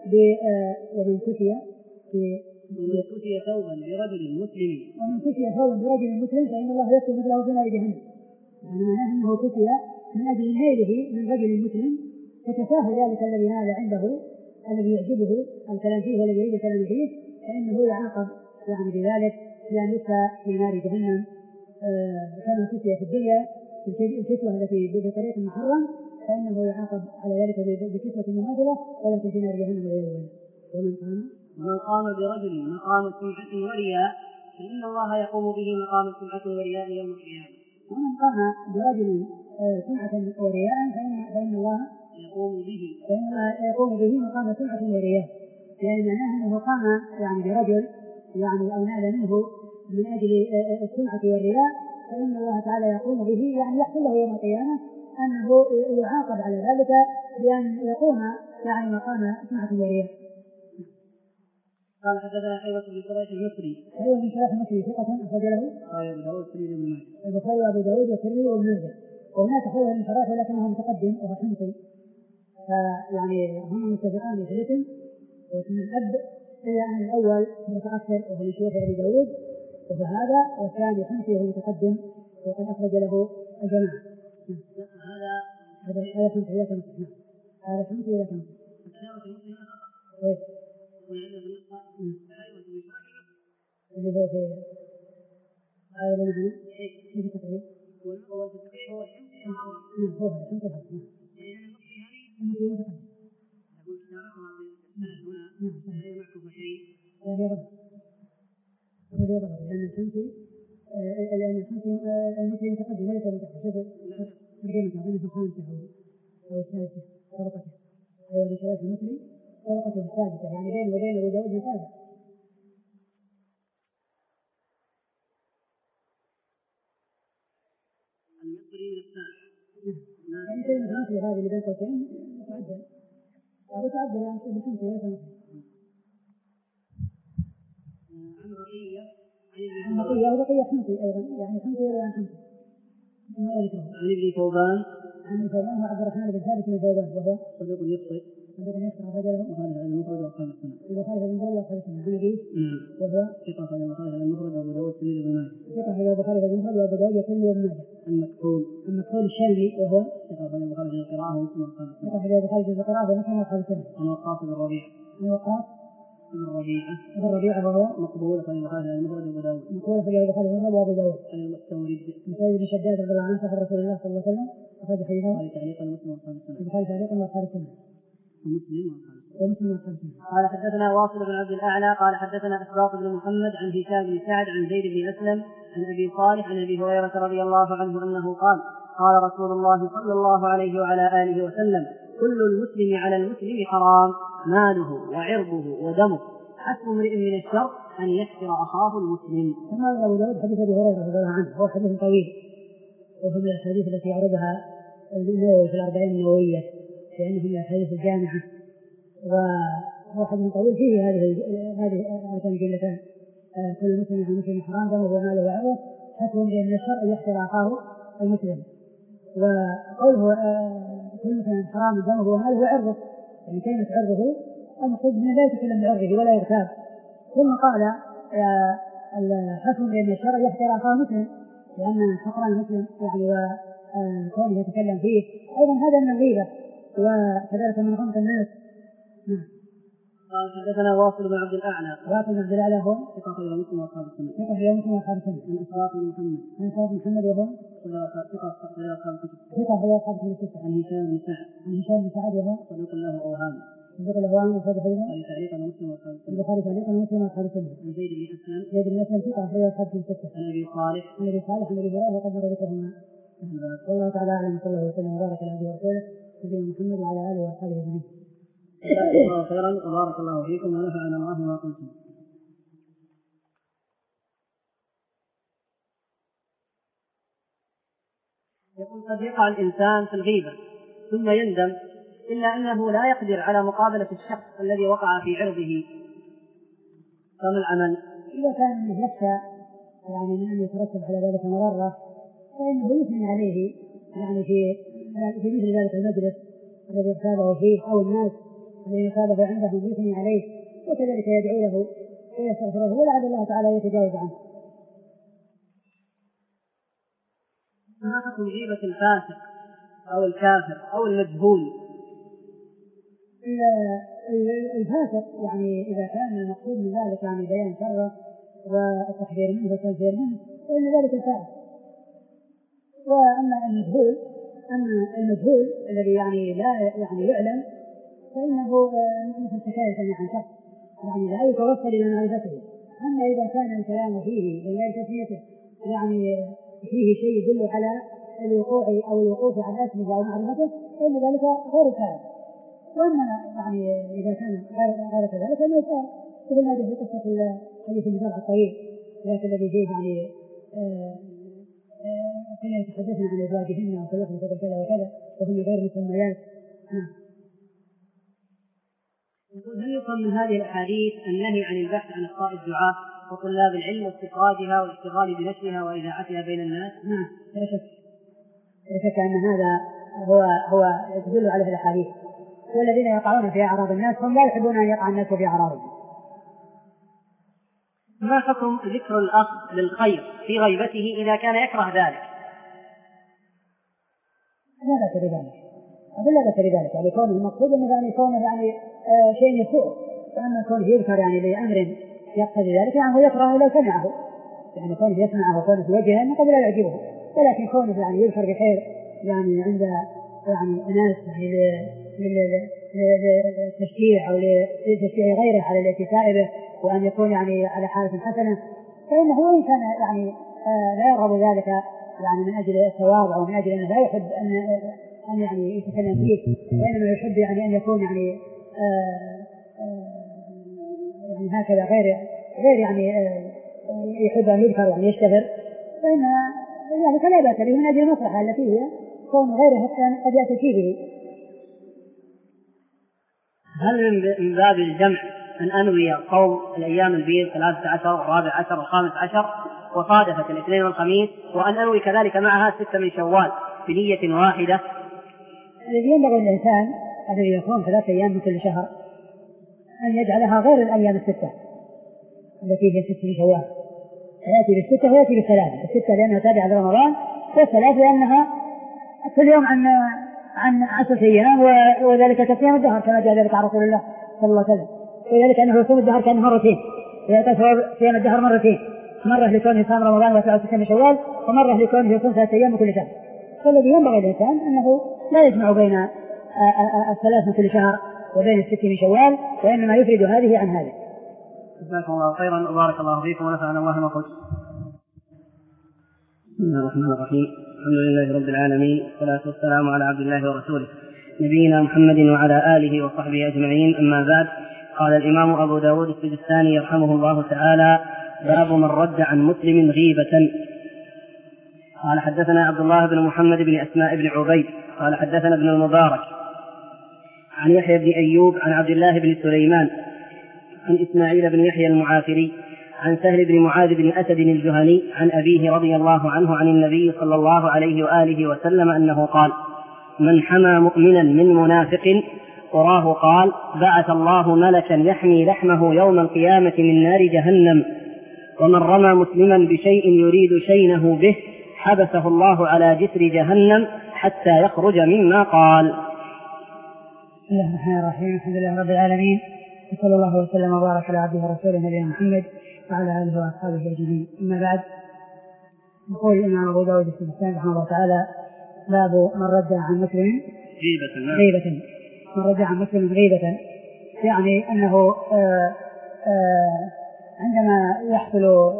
ومن كسي ومن كسي ثوبا برجل مسلم ومن كسي ثوبا برجل مسلم فإن الله يكسو مثله في نار جهنم. يعني معناه أنه كسي من أجل نيله من رجل مسلم فكساه ذلك الذي نال عنده الذي يعجبه الكلام فيه والذي يريد الكلام فيه، فإنه يعاقب يعني بذلك بأن يكسى في نار جهنم كما كسي في الدنيا الكسوة التي بطريق محرم، فإنه يعاقب على ذلك بكسوة مماثلة ولكن في نار جهنم والعياذ بالله. ومن قام ومن قام برجل مقام سمعة ورياء فإن الله يقوم به مقام سمعة ورياء يوم القيامة. ومن قام برجل سمعة ورياء فإن, فإن الله يقوم به فإن الله يقوم به مقام سمعة ورياء، يعني معناه أنه قام يعني برجل يعني أو نال منه من أجل السمعة والرياء، فإن الله تعالى يقوم به يعني يحصل له يوم القيامة أنه يعاقب على ذلك بأن يقوم يعني مقام سمعة ورياء. قال حدثنا حلوة بن شريح المصري حلوة بن شريح المصري ثقة أخرج له أبو داود والترمذي وابن ماجه البخاري وأبو داود والترمذي وابن ماجه. وهناك حلوة بن شريح ولكنه متقدم وهو حمصي، فيعني هم متفقان في الاسم واسم الأب، إلا أن الأول متأخر وهو من شيوخ أبي داود وهو هذا، والثاني حمصي وهو متقدم وقد أخرج له الجماعة. هذا هذا هذا حمصي ذاك مصر. هذا حمصي وذاك مصر. اللي هو في هذا اللي معنا في التقريب والأول في التقريب هو الحمصي نعم هو هذا حمصي هذا نعم المصري متقدم يقول كتابتها في السنة هنا لا يمعكم شيء هذا غلط هذا غلط لأن الحمصي لأن الحمصي المصري متقدم وليس متأخر. شوف تقريبا تعطينا في الخامسة أو السادسة طبقته. أيوة الشباب المصري طبقته السادسة، يعني بينه وبين أبو داود مسافة. المصري من الثالث يعني كلمة المصري هذه اللي بين قوسين تعدل أو تعدل يعني بالحمصي ليس مصري. عن بقية عن بقية وبقية حمصي أيضا، يعني حمصي يروي عن حمصي. عن ابن ثوبان عن ابن ثوبان وعبد الرحمن بن ثابت بن ثوبان وهو صدوق يخطئ صدوق يخطئ أخرج له البخاري في المفرد وأصحاب السنة. البخاري في المفرد وأصحاب السنة. عن أبي وهو ثقة أخرج البخاري في المفرد وأبو داود والترمذي وابن ماجه. ثقة أخرج البخاري في المفرد وأبو داود والترمذي وابن ماجه. المكحول المكحول الشامي وهو ثقة أخرج البخاري في القراءة ومسلم وأصحاب السنة. ثقة أخرج البخاري في القراءة ومسلم وأصحاب السنة. عن وقاص بن الربيع عن وقاص بن الربيعة بن الربيعة وهو مقبول أخرج البخاري في المفرد وأبو داود. مقبول أخرج البخاري في المفرد وأبو داود. عن المستورد مسعود بن شداد رضي الله عنه سفر رسول الله صلى الله عليه وسلم أخرج حديثه البخاري تعليقا ومسلم وأصحاب السنة. البخاري تعليقا وأصحاب السنة. ومسلم وأصحاب السنة. ومسلم وأصحاب السنة. قال حدثنا واصل بن عبد الأعلى قال حدثنا أسباط بن محمد عن هشام بن سعد عن زيد بن أسلم عن أبي صالح عن أبي هريرة رضي الله عنه أنه قال قال رسول الله صلى الله عليه وعلى آله وسلم كل المسلم على المسلم حرام ماله وعرضه ودمه حسب امرئ من الشر أن يحقر أخاه المسلم. ثم أبو داود حديث أبي هريرة رضي الله عنه هو حديث طويل وهو من الحديث التي أوردها النووي في الأربعين النووية لأنه من الحديث الجامعة وهو حديث طويل فيه هذه هذه هاتان الجملتان كل مسلم على المسلم حرام دمه وماله وعرضه حسب امرئ من الشر أن يحقر أخاه المسلم. وقوله كل مسلم حرام دمه وماله وعرضه يعني كلمة عرضه المقصود من لا يتكلم بعرضه ولا يغتاب. ثم قال حسب امرئ من الشر يحقر أخاه مسلم لأن حقر المسلم يعني وكونه يتكلم فيه أيضا هذا من الغيبة وكذلك من غمط الناس. نعم. قال حدثنا واصل بن عبد الأعلى واصل بن عبد الأعلى هو ثقة أخرج مسلم وأصحاب السنة. ثقة أخرج مسلم وأصحاب السنة. عن أسباط بن محمد عن أسباط بن محمد وهو ثقة أخرج أصحاب الكتب. ثقة أخرج أصحاب الكتب. عن هشام بن سعد عن هشام بن سعد وهو صدوق له أوهام صدوق له أوهام وأخرج حديثه البخاري تعليقا ومسلم وأصحاب السنة. البخاري تعليقا ومسلم وأصحاب السنة. عن زيد بن أسلم زيد بن أسلم ثقة أخرج أصحاب الكتب. عن أبي صالح عن أبي صالح عن أبي هريرة وقد مر ذكرهما. والله تعالى أعلم وصلى الله وسلم وبارك على عبده ورسوله نبينا محمد وعلى آله وأصحابه أجمعين. جزاكم الله خيرا وبارك الله فيكم ونفعنا الله بما قلتم. يقول قد يقع الإنسان في الغيبة ثم يندم إلا أنه لا يقدر على مقابلة الشخص الذي وقع في عرضه فما العمل؟ إذا كان يخشى يعني من أن يترتب على ذلك مضرة فإنه يثني عليه يعني في في مثل ذلك المجلس الذي اغتابه فيه أو الناس الذين اغتابه عندهم يثني عليه وكذلك يدعو له ويستغفره ولعل الله تعالى يتجاوز عنه. ما حكم غيبة الفاسق أو الكافر أو المجهول؟ الفاسق يعني إذا كان المقصود من ذلك يعني بيان شره والتحذير منه والتنفير منه فإن ذلك الفاسق. وأما المجهول أما المجهول الذي يعني لا يعني يعلم فإنه مثل حكاية عن شخص يعني لا يتوصل إلى معرفته. أما إذا كان الكلام فيه بغير تسميته يعني فيه شيء يدل على الوقوع أو الوقوف على اسمه أو معرفته فإن ذلك غير كافر. وأما يعني إذا كان غير كذلك فإنه كافر مثل ما جاء في قصة حديث المزارع الطويل ذاك الذي جاء يعني كنا يتحدثنا عن أزواجهن وكل واحد يقول كذا وكذا وهن غير مسميات. نعم. يقول هل يفهم من هذه الأحاديث النهي عن البحث عن أخطاء الدعاة وطلاب العلم واستخراجها والاشتغال بنشرها وإذاعتها بين الناس؟ نعم لا شك لا شك أن هذا هو هو يدل عليه الأحاديث. والذين يقعون في أعراض الناس هم لا يحبون أن يقع الناس في أعراضهم. ما حكم ذكر الأخ بالخير في غيبته إذا كان يكره ذلك؟ لا بأس بذلك. أقول لا بأس بذلك يعني كونه المقصود أنه يعني كونه يعني آه شيء يسوء وأما كونه يذكر يعني لأمر يقتضي ذلك يعني هو يكره لو سمعه يعني كونه يسمعه وكونه في وجهه أنه قد لا يعجبه ولكن كونه يعني يذكر بخير يعني عند يعني ناس للتشجيع أو لتشجيع غيره على الاتساء به وأن يكون يعني على حالة حسنة فإنه وإن كان يعني آه لا يرغب ذلك يعني من أجل التواضع ومن أجل أنه لا يحب أن أن يعني يتكلم فيه وإنما يحب يعني أن يكون يعني آه آه يعني هكذا غير غير يعني آه يحب أن يذكر وأن يشتهر فإن ذلك لا بأس به من أجل المصلحة التي هي كون غيره قد يأتي به. هل من باب الجمع أن أنوي قوم الأيام البيض ثلاثة عشر والرابع عشر والخامس عشر وصادفت الاثنين والخميس وأن أنوي كذلك معها ستة من شوال بنية واحدة؟ الذي ينبغي الإنسان الذي يكون ثلاثة أيام من كل شهر أن يجعلها غير الأيام الستة التي هي ست شوال، فيأتي بالستة ويأتي بالثلاثة، الستة لأنها تابعة لرمضان، والثلاثة لأنها كل يوم عن عن عشرة أيام، وذلك كصيام الدهر كما جاء ذلك عن رسول الله صلى الله عليه وسلم، وذلك أنه يصوم الدهر كان مرتين، ويتصور صيام الدهر مرتين، مرة لكونه صام رمضان وتسعة وستين شوال، ومرة لكونه يصوم ثلاثة أيام من كل شهر. فالذي ينبغي الإنسان أنه لا يجمع بين الثلاث من كل شهر وبين الست من شوال، وإنما يفرد هذه عن هذه. جزاكم الله خيرا وبارك الله فيكم ونفعنا الله ما قلت. بسم الله الرحمن الرحيم، الحمد لله رب العالمين، والصلاة والسلام على عبد الله ورسوله نبينا محمد وعلى آله وصحبه أجمعين، أما بعد. قال الإمام أبو داود السجستاني يرحمه الله تعالى: باب من رد عن مسلم غيبة. قال حدثنا عبد الله بن محمد بن أسماء بن عبيد قال حدثنا ابن المبارك عن يحيى بن أيوب عن عبد الله بن سليمان عن إسماعيل بن يحيى المعافري عن سهل بن معاذ بن أسد الجهني عن أبيه رضي الله عنه عن النبي صلى الله عليه وآله وسلم أنه قال: من حمى مؤمنا من منافق وراه قال: بعث الله ملكا يحمي لحمه يوم القيامة من نار جهنم، ومن رمى مسلما بشيء يريد شينه به حبسه الله على جسر جهنم حتى يخرج مما قال. بسم الله الرحمن الرحيم، الحمد لله رب العالمين، وصلى الله وسلم وبارك على عبده ورسوله نبينا محمد وعلى آله وأصحابه أجمعين. أما بعد، يقول الإمام أبو داود السجستاني رحمه الله تعالى: باب من رد عن مسلم غيبة. غيبة من رد عن مسلم غيبة، يعني أنه آآ آآ عندما يحصل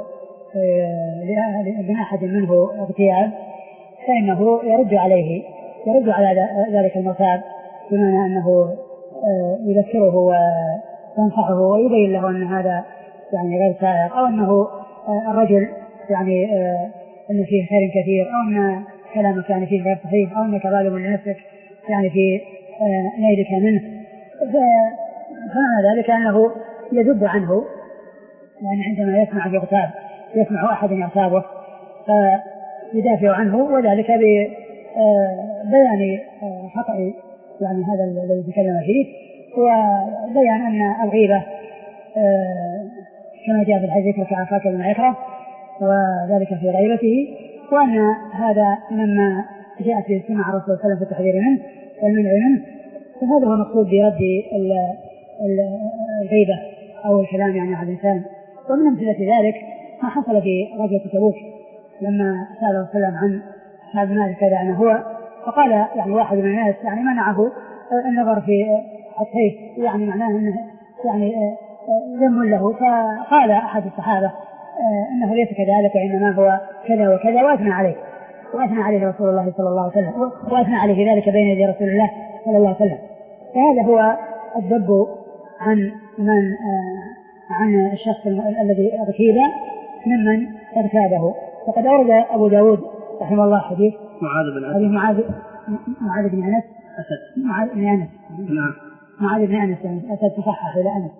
لأحد منه اغتياب فإنه يرد عليه، يرد على ذلك المغتاب، بمعنى أنه يذكره وينصحه ويبين له أن هذا يعني غير سائغ، أو أنه الرجل يعني أن فيه خير كثير، أو أن كلامك يعني فيه غير صحيح، أو أنك ظالم لنفسك يعني في نيلك منه. فمعنى ذلك أنه يذب عنه، يعني عندما يسمع يغتاب، يسمع أحد يغتابه فيدافع عنه، وذلك ببيان خطأ يعني هذا الذي تكلم فيه، وبيان أن الغيبة كما جاء في الحديث: ذكرك عفاك بما يكره، وذلك في غيبته، وأن هذا مما جاءت به السنة عن الرسول صلى الله عليه وسلم في التحذير منه والمنع منه. فهذا هو المقصود برد الغيبة أو الكلام يعني على الإنسان. ومن أمثلة ذلك ما حصل في غزوة تبوك، لما سأل الله صلى الله عليه وسلم عن هذا المال كذا أنا هو، فقال يعني واحد من الناس يعني منعه النظر في السيف، يعني معناه أنه يعني ذم له، فقال أحد الصحابة أنه ليس كذلك، وإنما هو كذا وكذا، وأثنى عليه وأثنى عليه رسول الله صلى الله عليه وسلم، وأثنى عليه ذلك بين يدي رسول الله صلى الله عليه وسلم. فهذا هو الذب عن من عن الشخص الذي اغتيب ممن اغتابه. وقد أورد أبو داود رحمه الله حديث معاذ بن أنس معاذ معاذ بن أنس أسد معاذ بن أنس نعم معاذ بن أنس أسد تصحح إلى أنس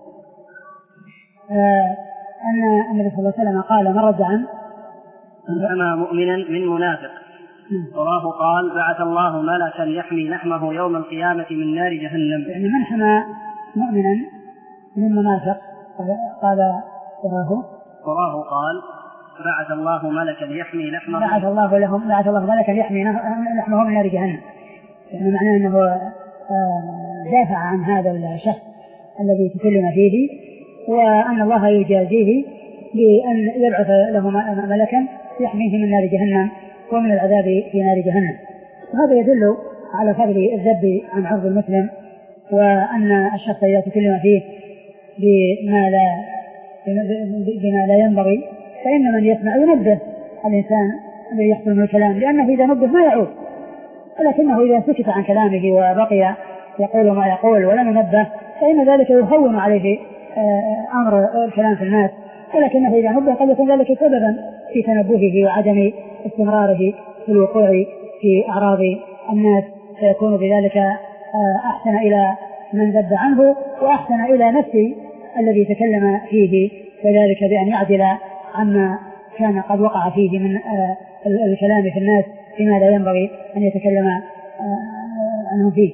آه أن النبي صلى الله عليه وسلم قال: من رد عن من حمى مؤمنا من منافق وراه قال: بعث الله ملكا يحمي لحمه يوم القيامة من نار جهنم. يعني من حمى مؤمنا من منافق قال وراه وراه قال: بعث الله ملكا يحمي لحمه بعث الله لهم بعث الله ملكا يحمي لحمه من نار جهنم، يعني معناه أنه دافع عن هذا الشخص الذي تكلم فيه، وأن الله يجازيه بأن يبعث له ملكا يحميه من نار جهنم ومن العذاب في نار جهنم. وهذا يدل على فضل الذب عن عرض المسلم، وأن الشخص إذا تكلم فيه بما لا بما لا ينبغي فإن من يسمع ينبه الإنسان الذي يحصل من الكلام، لأنه إذا نبه ما يعود، ولكنه إذا سكت عن كلامه وبقي يقول ما يقول ولم ينبه فإن ذلك يهون عليه أمر الكلام في الناس، ولكنه إذا نبه قد يكون ذلك سببا في تنبهه وعدم استمراره في الوقوع في أعراض الناس، فيكون بذلك أحسن إلى من ذب عنه وأحسن إلى نفسه الذي تكلم فيه، وذلك بأن يعدل عما كان قد وقع فيه من الكلام في الناس فيما لا ينبغي أن يتكلم عنه فيه.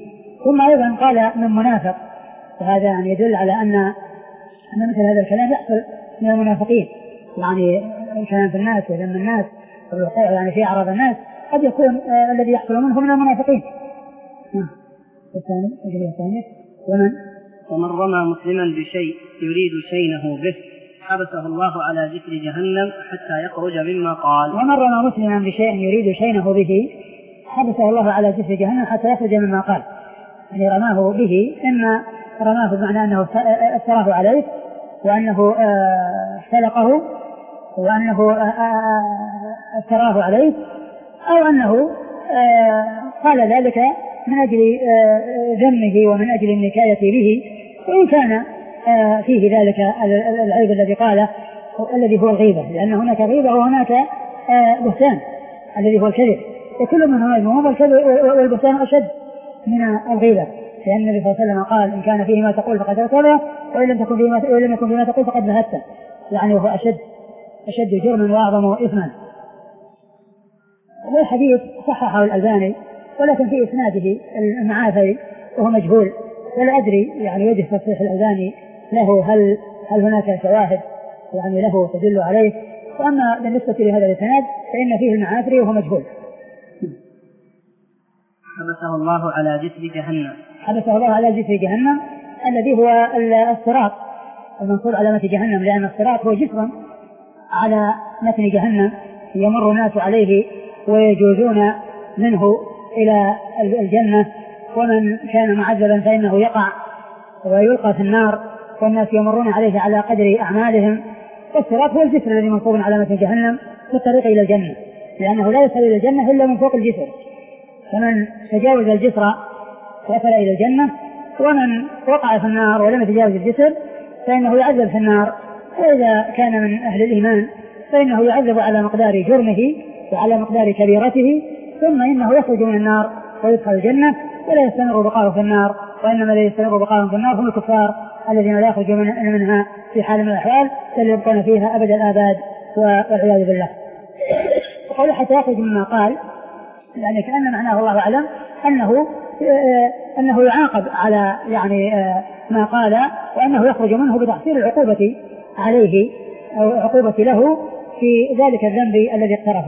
ثم أيضا قال من منافق، وهذا يعني يدل على أن أن مثل هذا الكلام يحصل من المنافقين، يعني الكلام في الناس وذم الناس يعني في أعراض الناس قد يكون آه الذي يحصل منه من المنافقين. الثاني الجملة الثانية ومن ومن رمى مسلما بشيء يريد شينه به حبسه الله على جسر جهنم حتى يخرج مما قال. ومن رمى مسلما بشيء يريد شينه به حبسه الله على جسر جهنم حتى يخرج مما قال، يعني رماه به، إما رماه بمعنى أنه افتراه عليه وأنه اختلقه وأنه افتراه عليه، أو أنه قال ذلك من أجل ذمه ومن أجل النكاية به، وإن كان فيه ذلك العيب الذي قاله الذي هو الغيبة، لأن هناك غيبة وهناك بهتان الذي هو الكذب، وكل منهما المهم والبهتان أشد من الغيبة، لأن النبي صلى الله عليه وسلم قال إن كان فيه ما تقول فقد أوتره وإن لم تكن فيه ما وإن لم يكن فيه ما تقول فقد بهته، يعني وهو أشد أشد جرما وأعظم إثما. والحديث صححه الألباني ولكن في إسناده المعافري وهو مجهول، ولا أدري يعني وجه تصحيح الألباني له هل هل هناك شواهد يعني له تدل عليه، وأما بالنسبة لهذا الإسناد فإن فيه المعافري وهو مجهول. حبسه الله على جسر جهنم. حبسه الله على جسر جهنم الذي هو الصراط المنصوب على متن جهنم، لأن الصراط هو جسر على متن جهنم يمر الناس عليه ويجوزون منه إلى الجنة، ومن كان معذبا فإنه يقع ويلقى في النار، والناس يمرون عليه على قدر أعمالهم. والصراط هو الجسر الذي منصوب على متن جهنم في الطريق إلى الجنة، لأنه لا يصل إلى الجنة إلا من فوق الجسر، فمن تجاوز الجسر وصل إلى الجنة، ومن وقع في النار ولم يتجاوز الجسر فإنه يعذب في النار. وإذا كان من أهل الإيمان فإنه يعذب على مقدار جرمه وعلى مقدار كبيرته، ثم إنه يخرج من النار ويدخل الجنة ولا يستمر بقاؤه في النار، وإنما الذي يستمر بقاؤهم في النار هم الكفار الذين لا يخرجون منها في حال من الأحوال بل يبقون فيها أبد الآباد والعياذ بالله. وقال حتى يخرج مما قال، يعني كأن معناه الله أعلم أنه أنه يعاقب على يعني ما قال، وأنه يخرج منه بتحصيل العقوبة عليه أو عقوبة له في ذلك الذنب الذي اقترفه.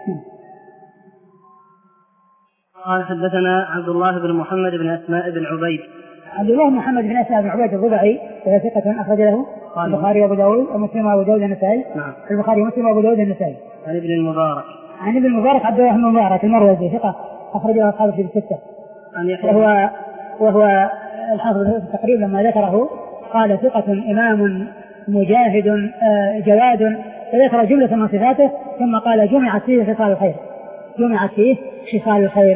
قال حدثنا عبد الله بن محمد بن أسماء بن عبيد. عبد الله بن محمد بن أسماء بن عبيد الربعي وهو ثقة أخرج له البخاري وأبو داود ومسلم وأبو داود النسائي. نعم. البخاري ومسلم وأبو داود النسائي. عن ابن المبارك. عن ابن المبارك عبد الله بن المبارك المروزي ثقة أخرج له أصحابه في الستة. وهو وهو الحافظ في التقريب لما ذكره قال ثقة إمام مجاهد جواد، وذكر جملة من صفاته ثم قال جمعت فيه خصال الخير. جمعت فيه خصال الخير.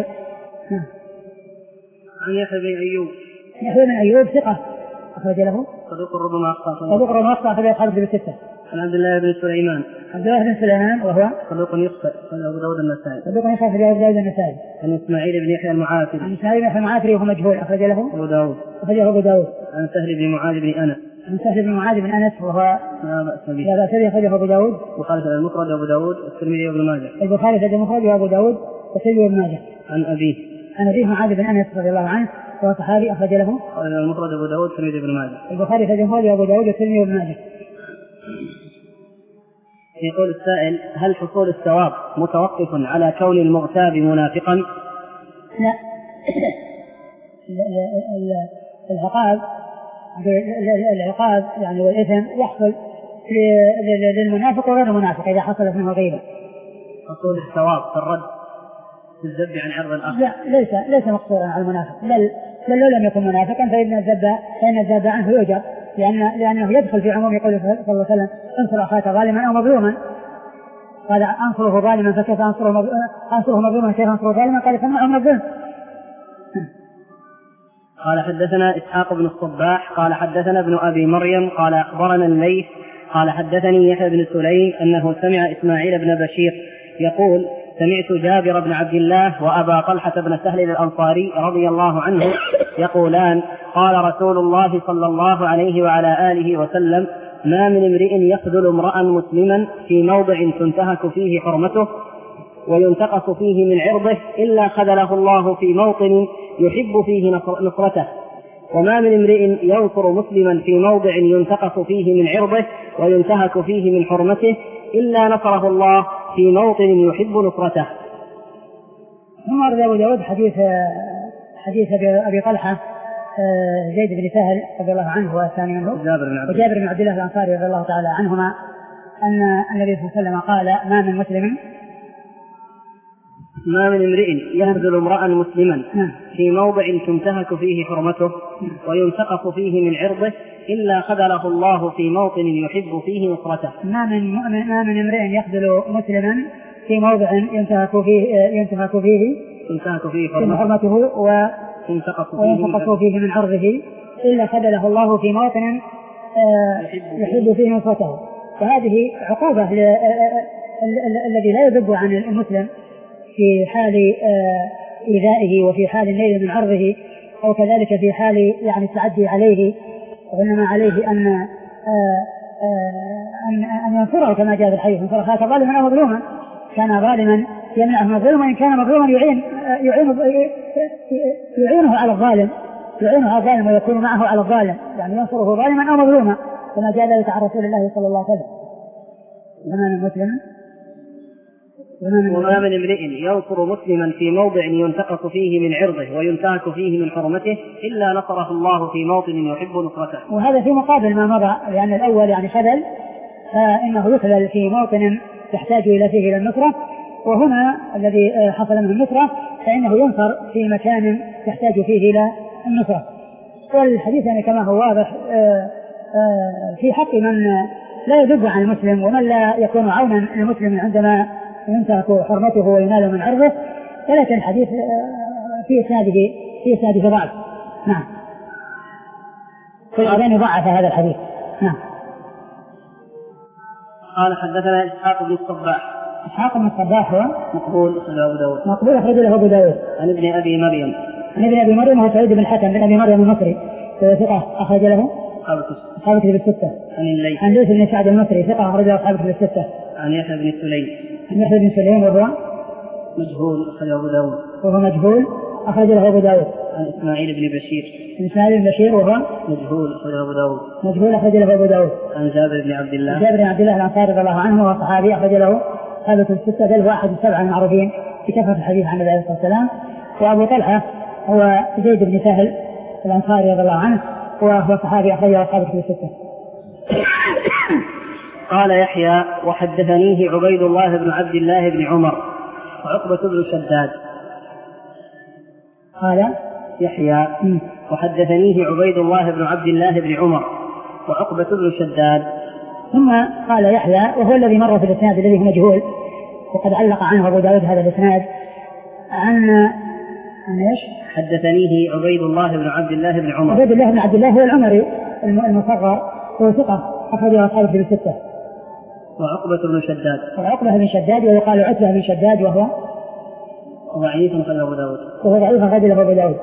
عن يحيى بن أيوب. يحيى بن أيوب ثقة أخرج له صدوق ربما أخطأ. صدوق ربما أخطأ أخرج أصحابه في الستة. عن عبد الله بن سليمان. عبد الله بن سليمان وهو صدوق يخطئ أبو داود النسائي. صدوق يخطئ أبو داود النسائي. عن إسماعيل بن يحيى المعافري. عن إسماعيل بن يحيى المعافري وهو مجهول أخرج له أبو داود. أخرج له أبو داود. عن سهل بن معاذ بن أنس. عن سهل بن معاذ بن أنس وهو لا بأس به. لا بأس به أخرجه أبو داود. وقال في المفرد أبو داود والترمذي وابن ماجه. البخاري في المفرد وأبو داود والترمذي وابن ماجه. عن أبيه. عن أبيه معاذ بن أنس رضي الله عنه وهو صحابي أخرج له. قال المفرد أبو داود والترمذي وابن ماجه. البخاري في المفرد وأبو داود والترمذي وابن ماجه. يقول السائل: هل حصول الثواب متوقف على كون المغتاب منافقا؟ لا. العقاب العقاب يعني والإثم يحصل للمنافق وغير المنافق إذا حصلت منه غيبة. حصول الثواب في الرد في الذب عن عرض الآخر؟ لا، ليس ليس مقصورا على المنافق، بل بل لو لم يكن منافقا فإن الذب فإن الذب عنه يؤجر، لأن لأنه يدخل في عموم قوله صلى الله عليه وسلم: انصر أخاك ظالما أو مظلوما. قال: أنصره ظالما فكيف أنصره أنصره مظلوما كيف أنصره ظالما؟ قال: فمنعه من الظلم. قال حدثنا إسحاق بن الصباح قال حدثنا ابن أبي مريم قال أخبرنا الليث قال حدثني يحيى بن سليم أنه سمع إسماعيل بن بشير يقول: سمعت جابر بن عبد الله وأبا طلحة بن سهل الأنصاري رضي الله عنه يقولان: قال رسول الله صلى الله عليه وعلى آله وسلم: ما من امرئ يخذل امرأ مسلما في موضع تنتهك فيه حرمته وينتقص فيه من عرضه إلا خذله الله في موطن يحب فيه نصرته. وما من امرئ ينصر مسلما في موضع ينتقص فيه من عرضه وينتهك فيه من حرمته إلا نصره الله في موطن يحب نصرته. ثم ورد أبو داود حديث حديث أبي طلحة زيد بن سهل رضي الله عنه والثاني منه وجابر بن عبد الله الأنصاري رضي الله تعالى عنهما أن النبي صلى الله عليه وسلم قال ما من مسلم ما من امرئ يخذل امرأ مسلما في موضع تنتهك فيه حرمته وينتقص فيه من عرضه إلا خذله الله في موطن يحب فيه نصرته. ما من ما من امرئ يخذل مسلما في موضع ينتهك فيه ينتهك فيه ينتهك فيه حرمته وينتقص فيه من عرضه إلا خذله الله في موطن يحب فيه نصرته. فهذه عقوبة الذي لا يذب عن المسلم في حال إيذائه وفي حال النيل من عرضه أو كذلك في حال يعني التعدي عليه، وإنما عليه أن أن أن ينصره كما جاء في الحديث: انصر أخاك ظالما أو مظلوما. كان ظالما يمنعه مظلوما، إن كان مظلوما يعين يعين يعينه على الظالم يعينه على الظالم ويكون معه على الظالم، يعني ينصره ظالما أو مظلوما كما جاء ذلك عن رسول الله صلى الله عليه وسلم. وما من مسلم وما من امرئ ينصر مسلما في موضع ينتقص فيه من عرضه وينتهك فيه من حرمته إلا نصره الله في موطن يحب نصرته. وهذا في مقابل ما مضى، لأن الأول يعني خذل، فإنه يخذل في موطن يحتاج إلى فيه إلى النصرة، وهنا الذي حصل منه النصرة فإنه ينصر في مكان يحتاج فيه إلى النصرة. والحديث يعني كما هو واضح في حق من لا يذب عن المسلم ومن لا يكون عونا للمسلم عندما ينتهك حرمته وينال من عرضه، ولكن الحديث في إسناده في إسناده ضعف. نعم. فالأذان ضعف هذا الحديث. نعم. قال حدثنا إسحاق بن الصباح. إسحاق بن الصباح هو مقبول أخرج له أبو داود. مقبول أخرج له أبو داود. عن ابن أبي مريم. عن ابن أبي مريم هو سعيد بن الحكم بن أبي مريم المصري، وهو ثقة أخرج له أصحاب الكتب الستة. عن الليث. عن ليث بن سعد المصري ثقة أخرج له أصحاب الكتب الستة. عن يحيى بن سليم. عن يحيى بن سليم وهو مجهول أخرج له أبو داود. وهو مجهول أخرج له أبو داود. عن إسماعيل بن بشير. عن إسماعيل بن بشير وهو مجهول أخرج له أبو داود. مجهول أخرج له أبو داود. عن جابر بن عبد الله. جابر بن عبد الله الأنصاري رضي الله عنه وهو صحابي أخرج له أصحاب الكتب الستة، بل هو أحد السبعة المعروفين بكثرة الحديث عن النبي عليه الصلاة والسلام. وأبو طلحة هو زيد بن سهل الأنصاري رضي الله عنه وهو صحابي أخرج له أصحاب الكتب الستة. قال يحيى: وحدثنيه عبيد الله بن عبد الله بن عمر وعقبة بن شداد. قال يحيى: وحدثنيه عبيد الله بن عبد الله بن عمر وعقبة بن شداد. ثم قال يحيى وهو الذي مر في الإسناد الذي هو مجهول، وقد علق عنه أبو داود هذا الإسناد عن عن ايش؟ حدثنيه عبيد الله بن عبد الله بن عمر. عبيد الله بن عبد الله هو العمري المصغر، هو ثقة أخرجه أصحاب الكتب الستة. وعقبة بن شداد. وعقبة بن شداد ويقال عتبة بن شداد وهو ضعيف أخرجه أبو داود. وهو ضعيف أخرجه أبو داود.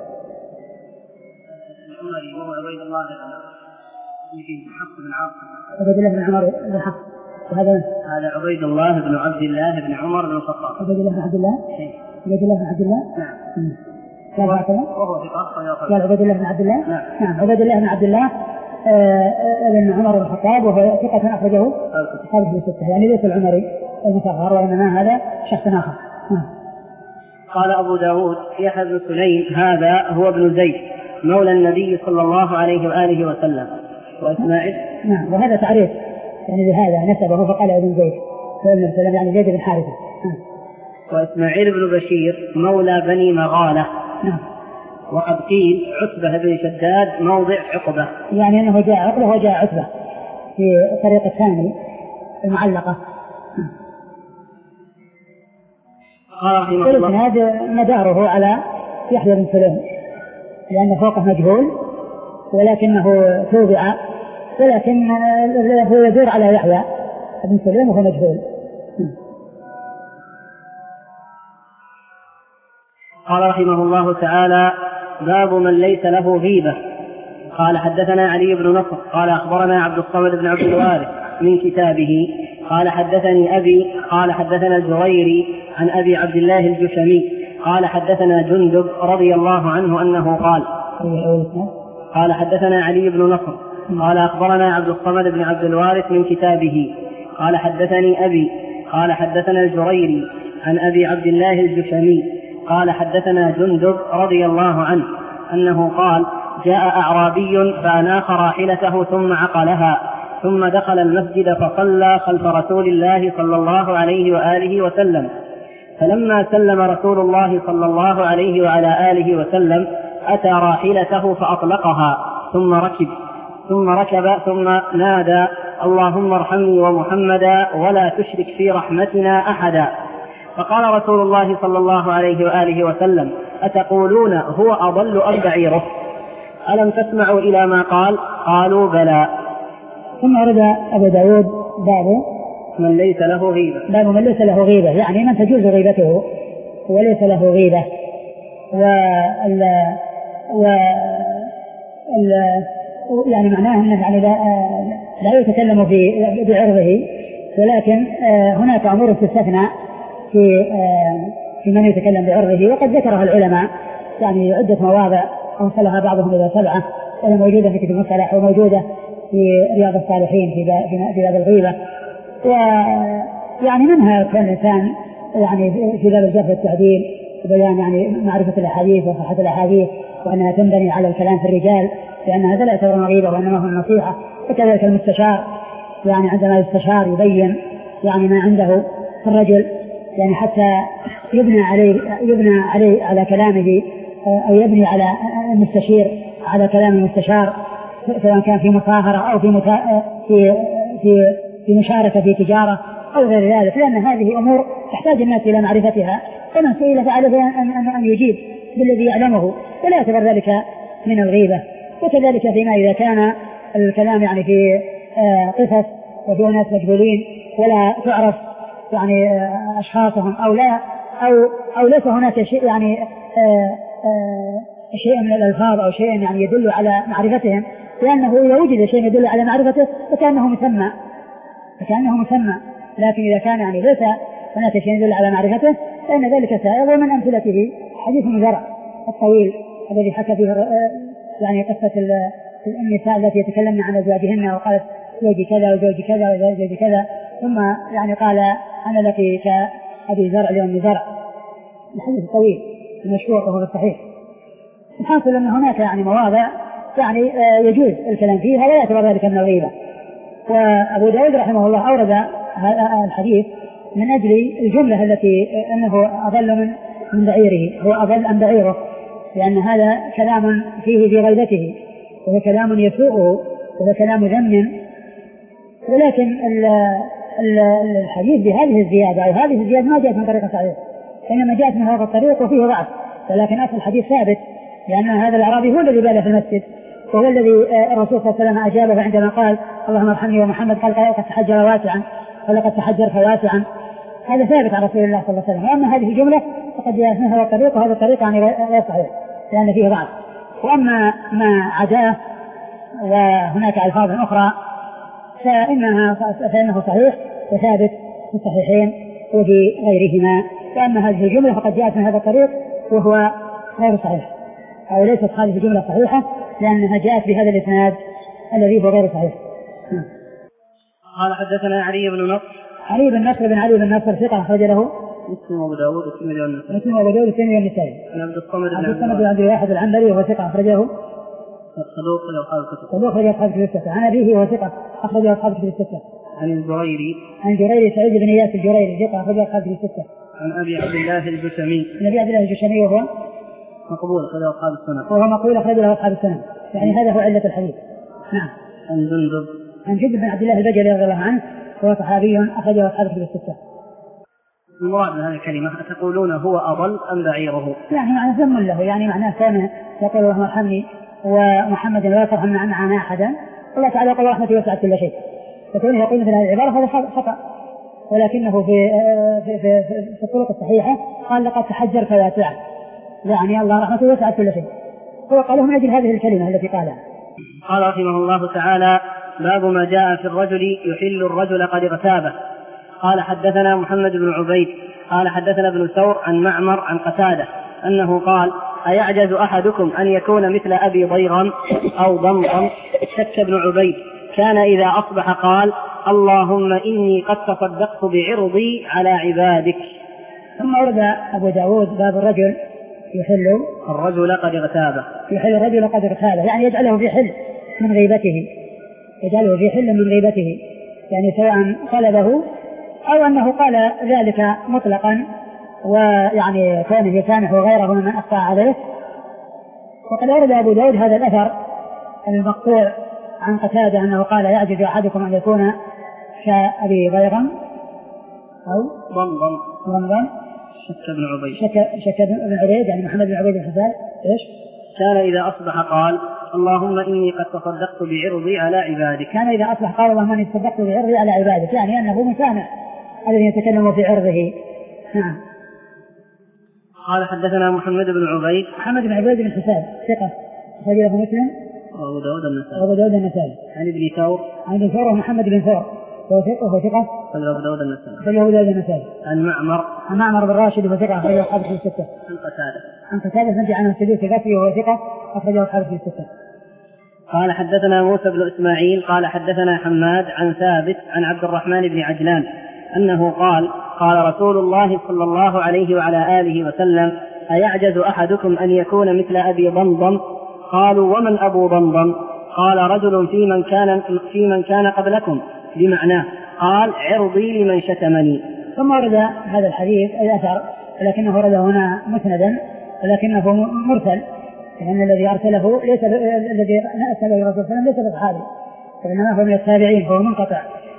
العمري وهو عبيد الله بن حفص بن عاصم. عبيد الله بن عمر بن حفص. وهذا هذا عبيد الله بن عبد الله بن عمر بن الخطاب. عبيد الله بن عبد الله. عبيد الله بن عبد الله. نعم. لا هكذا. وهو ثقة. قال عبيد الله بن عبد الله. نعم. نعم. عبيد الله بن عبد الله ابن عمر بن الخطاب وهو ثقة أخرجه أصحاب الكتب الستة، يعني ليس العمري المصغر وإنما هذا شخص آخر. قال أبو داود: يحيى بن سليم هذا هو ابن زيد مولى النبي صلى الله عليه وآله وسلم. وإسماعيل. نعم. وهذا تعريف يعني بهذا نسبه فقال ابن زيد وابن سليم يعني زيد بن حارثة. وإسماعيل بن بشير مولى بني مغالة. نعم. وقد قيل عتبة بن شداد موضع عقبة، يعني أنه جاء عقبة وجاء عتبة في الطريق الثاني المعلقة. قال هذا مداره على يحيى بن سليم لأن فوقه مجهول ولكنه توبع، ولكن هو يدور على يحيى بن سليم وهو مجهول. قال رحمه الله تعالى: باب من ليس له غيبة. قال حدثنا علي بن نصر قال أخبرنا عبد الصمد بن عبد الوارث من كتابه قال حدثني أبي قال حدثنا الجريري عن أبي عبد الله الجشمي قال حدثنا جندب رضي الله عنه أنه قال قال حدثنا علي بن نصر قال أخبرنا عبد الصمد بن عبد الوارث من كتابه قال حدثني أبي قال حدثنا الجريري عن أبي عبد الله الجشمي قال حدثنا جندب رضي الله عنه أنه قال جاء أعرابي فأناخ راحلته ثم عقلها ثم دخل المسجد فصلى خلف رسول الله صلى الله عليه وآله وسلم، فلما سلم رسول الله صلى الله عليه وعلى آله وسلم أتى راحلته فأطلقها ثم ركب ثم ركب ثم نادى اللهم ارحمني ومحمدا ولا تشرك في رحمتنا أحدا. فقال رسول الله صلى الله عليه وآله وسلم أتقولون هو أضل أم بعيره؟ ألم تسمعوا إلى ما قال؟ قالوا بلى. ثم ورد أبو داود باب من ليس له غيبة باب من ليس له غيبة، يعني من تجوز غيبته وليس له غيبة. وال وال يعني معناه أنه يعني لا, لا يتكلم في بعرضه، ولكن هناك أمور تستثنى في في من يتكلم بعرضه، وقد ذكرها العلماء يعني عدة مواضع أوصلها بعضهم إلى سبعة، وهي موجودة في كتب المصطلح وموجودة في رياض الصالحين في باب الغيبة. ويعني منها كان الإنسان يعني في باب الجرح والتعديل وبيان يعني معرفة الأحاديث وصحة الأحاديث وأنها تنبني على الكلام في الرجال، لأن هذا لا يعتبر غيبة وإنما هو النصيحة. وكذلك المستشار يعني عندما يستشار يبين يعني ما عنده في الرجل، يعني حتى يبنى عليه يبنى عليه على كلامه أو يبني على المستشير على كلام المستشار، سواء كان في مصاهرة أو في متا... في في في مشاركة في تجارة أو غير ذلك، لأن هذه أمور تحتاج الناس إلى معرفتها، ومن سئل فعليه أن أن أن يجيب بالذي يعلمه ولا يعتبر ذلك من الغيبة. وكذلك فيما إذا كان الكلام يعني في قصص وفي ناس مجهولين ولا تعرف يعني أشخاصهم أو لا أو أو ليس هناك شيء يعني شيء من الألفاظ أو شيء يعني يدل على معرفتهم، لأنه إذا وجد شيء يدل على معرفته فكأنه مسمى فكأنه مسمى لكن إذا كان يعني ليس هناك شيء يدل على معرفته فإن ذلك سائغ. ومن أمثلته حديث زرع الطويل الذي حكى فيه يعني قصة النساء التي يتكلمن عن أزواجهن وقالت زوجي كذا وزوجي كذا وزوجي كذا، ثم يعني قال أنا لك كأبي زرع لأم زرع، الحديث الطويل المشهور وهو الصحيح. الحاصل أن هناك يعني مواضع يعني يجوز الكلام فيها ولا يعتبر ذلك من الغيبة. وأبو داود رحمه الله أورد هذا الحديث من أجل الجملة التي أنه أضل من من بعيره، هو أضل عن بعيره، لأن هذا كلام فيه في غيبته وهو كلام يسوءه وهو كلام ذم. ولكن الحديث بهذه الزيادة أو هذه الزيادة ما جاءت من طريق صحيح، إنما جاءت من هذا الطريق وفيه ضعف، ولكن أصل الحديث ثابت، لأن هذا الأعرابي هو الذي بال في المسجد وهو الذي الرسول صلى الله عليه وسلم أجابه عندما قال اللهم ارحمني ومحمد، قال قد تحجر واسعا ولقد تحجرت واسعا. هذا ثابت عن رسول الله صلى الله عليه وسلم. وأما هذه الجملة فقد جاءت من هذا الطريق، وهذا الطريق يعني غير صحيح لأن فيه ضعف. وأما ما عداه وهناك ألفاظ أخرى فإنها فإنه صحيح وثابت في الصحيحين وفي غيرهما. وأما هذه الجملة فقد جاءت من هذا الطريق وهو غير صحيح أو ليست هذه الجملة صحيحة لأنها جاءت بهذا الإسناد الذي هو غير صحيح. قال حدثنا علي بن نصر علي بن نصر بن علي بن نصر ثقة أخرج له مسلم وأبو داود والترمذي والنسائي مسلم وأبو داود والترمذي والنسائي عن عبد الصمد عبد الصمد بن عبد الواحد العنبري وهو ثقة أخرج له صدوق أصحاب الكتب صدوق أخرج أصحاب الكتب الستة. عن أبيه وهو ثقة أخرج أصحاب الكتب الستة. عن الجريري عن جريري سعيد بن إياس الجريري ثقة أخرج أصحاب الكتب الستة. عن أبي عبد الله الجشمي عن أبي عبد الله الجشمي وهو مقبول أخرج أصحاب السنة وهو مقبول أخرج له أصحاب السنة، يعني هذا هو علة الحديث. نعم. عن جندب عن جندب بن عبد الله البجلي رضي الله عنه هو صحابي أخرجه أصحاب الكتب الستة. المراد من هذه الكلمة أتقولون هو أضل أم بعيره؟ يعني معنى ذم له، يعني معناه كان يقول اللهم ارحمني ومحمد لا ترحم معنا أحدا، الله تعالى يقول رحمتي وسعت كل شيء، فكونه يقول مثل هذه العبارة هذا خطأ. ولكنه في في في, في الطرق الصحيحة قال لقد تحجرت واسعا، يعني الله رحمته وسعت كل شيء، هو قاله من أجل هذه الكلمة التي قالها. قال رحمه الله تعالى: باب ما جاء في الرجل يحل الرجل قد اغتابه. قال حدثنا محمد بن عبيد قال حدثنا ابن ثور عن معمر عن قتادة أنه قال أيعجز أحدكم أن يكون مثل أبي ضيغم أو ضمضم؟ شك ابن عبيد كان إذا أصبح قال اللهم إني قد تصدقت بعرضي على عبادك. ثم ورد أبو داود باب الرجل يحل الرجل قد اغتابه يحل الرجل قد اغتابه، يعني يجعله في حل من غيبته، يجعله في حل من غيبته، يعني سواء طلبه أو أنه قال ذلك مطلقا، ويعني كونه يسامح غيره ممن أخطأ عليه. وقد ورد أبو داود هذا الأثر المقطوع عن قتادة أنه قال يعجز أحدكم أن يكون كأبي ضيغم أو ضمضم ضمضم شك ابن عبيد شك, شك ابن عبيد يعني محمد بن عبيد الحسان إيش؟ كان إذا أصبح قال اللهم إني قد تصدقت بعرضي على عبادك. كان إذا أصبح قال اللهم إني تصدقت بعرضي على عبادك، يعني أنه مسامح الذي يتكلم في عرضه. نعم. قال حدثنا محمد بن عبيد محمد بن عبيد بن حسان ثقة أخرجه مسلم وأبو داود النسائي وأبو داود النسائي عن ابن ثور عن ابن ثور ومحمد بن ثور وهو ثقة وهو ثقة أبو داود النسائي أخرجه أبو داود النسائي عن معمر عن معمر بن راشد وهو ثقة أخرجه أصحاب الكتب الستة عن قتادة عن قتادة سمع عنه السدوسي البصري وهو ثقة أخرجه أصحاب الكتب الستة. قال حدثنا موسى بن إسماعيل قال حدثنا حماد عن ثابت عن عبد الرحمن بن عجلان أنه قال قال رسول الله صلى الله عليه وعلى آله وسلم أيعجز أحدكم أن يكون مثل أبي ضمضم؟ قالوا ومن أبو ضمضم؟ قال رجل في من كان, في من كان قبلكم بمعناه، قال عرضي لمن شتمني. ثم ورد هذا الحديث الأثر لكنه ورد هنا مسندا ولكنه مرسل، لأن الذي أرسله ليس الذي أرسله الرسول صلى الله عليه وسلم ليس بصحابي وإنما هو من التابعين، فهو منقطع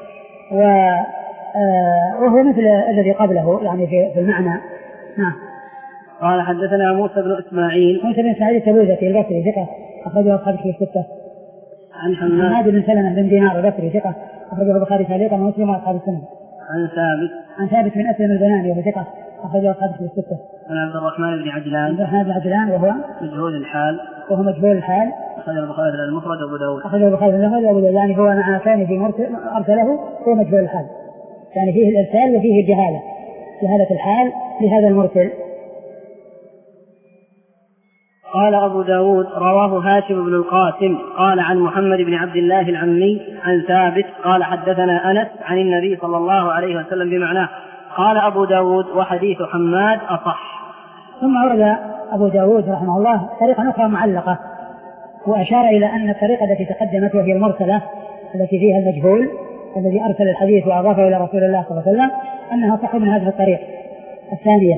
وهو مثل الذي قبله يعني في المعنى. نعم. قال حدثنا موسى بن إسماعيل موسى بن إسماعيل التبوذكي البصري ثقة أخرجه أصحاب الكتب الستة. عن حماد بن سلمة بن دينار البصري ثقة أخرجه البخاري تعليقا ومسلم وأصحاب السنة. عن ثابت عن ثابت بن أسلم البناني وهو ثقة أخرجه أصحاب الكتب الستة. عن عبد الرحمن بن عجلان عبد الرحمن بن عجلان وهو مجهول الحال وهو مجهول الحال أخرجه البخاري المفرد وأبو داود أخرجه البخاري المفرد وأبو داود، يعني هو مع كان في أرسله هو مجهول الحال، يعني فيه الإرسال وفيه الجهالة، جهالة الحال لهذا المرسل. قال أبو داود رواه هاشم بن القاسم قال عن محمد بن عبد الله العمي عن ثابت قال حدثنا أنس عن النبي صلى الله عليه وسلم بمعناه. قال أبو داود وحديث حماد أصح. ثم أورد أبو داود رحمه الله طريقة أخرى معلقة، وأشار إلى أن الطريقة التي تقدمت وهي المرسلة التي فيها المجهول الذي أرسل الحديث وأضافه إلى رسول الله صلى الله عليه وسلم أنها صح من هذه الطريق الثانية.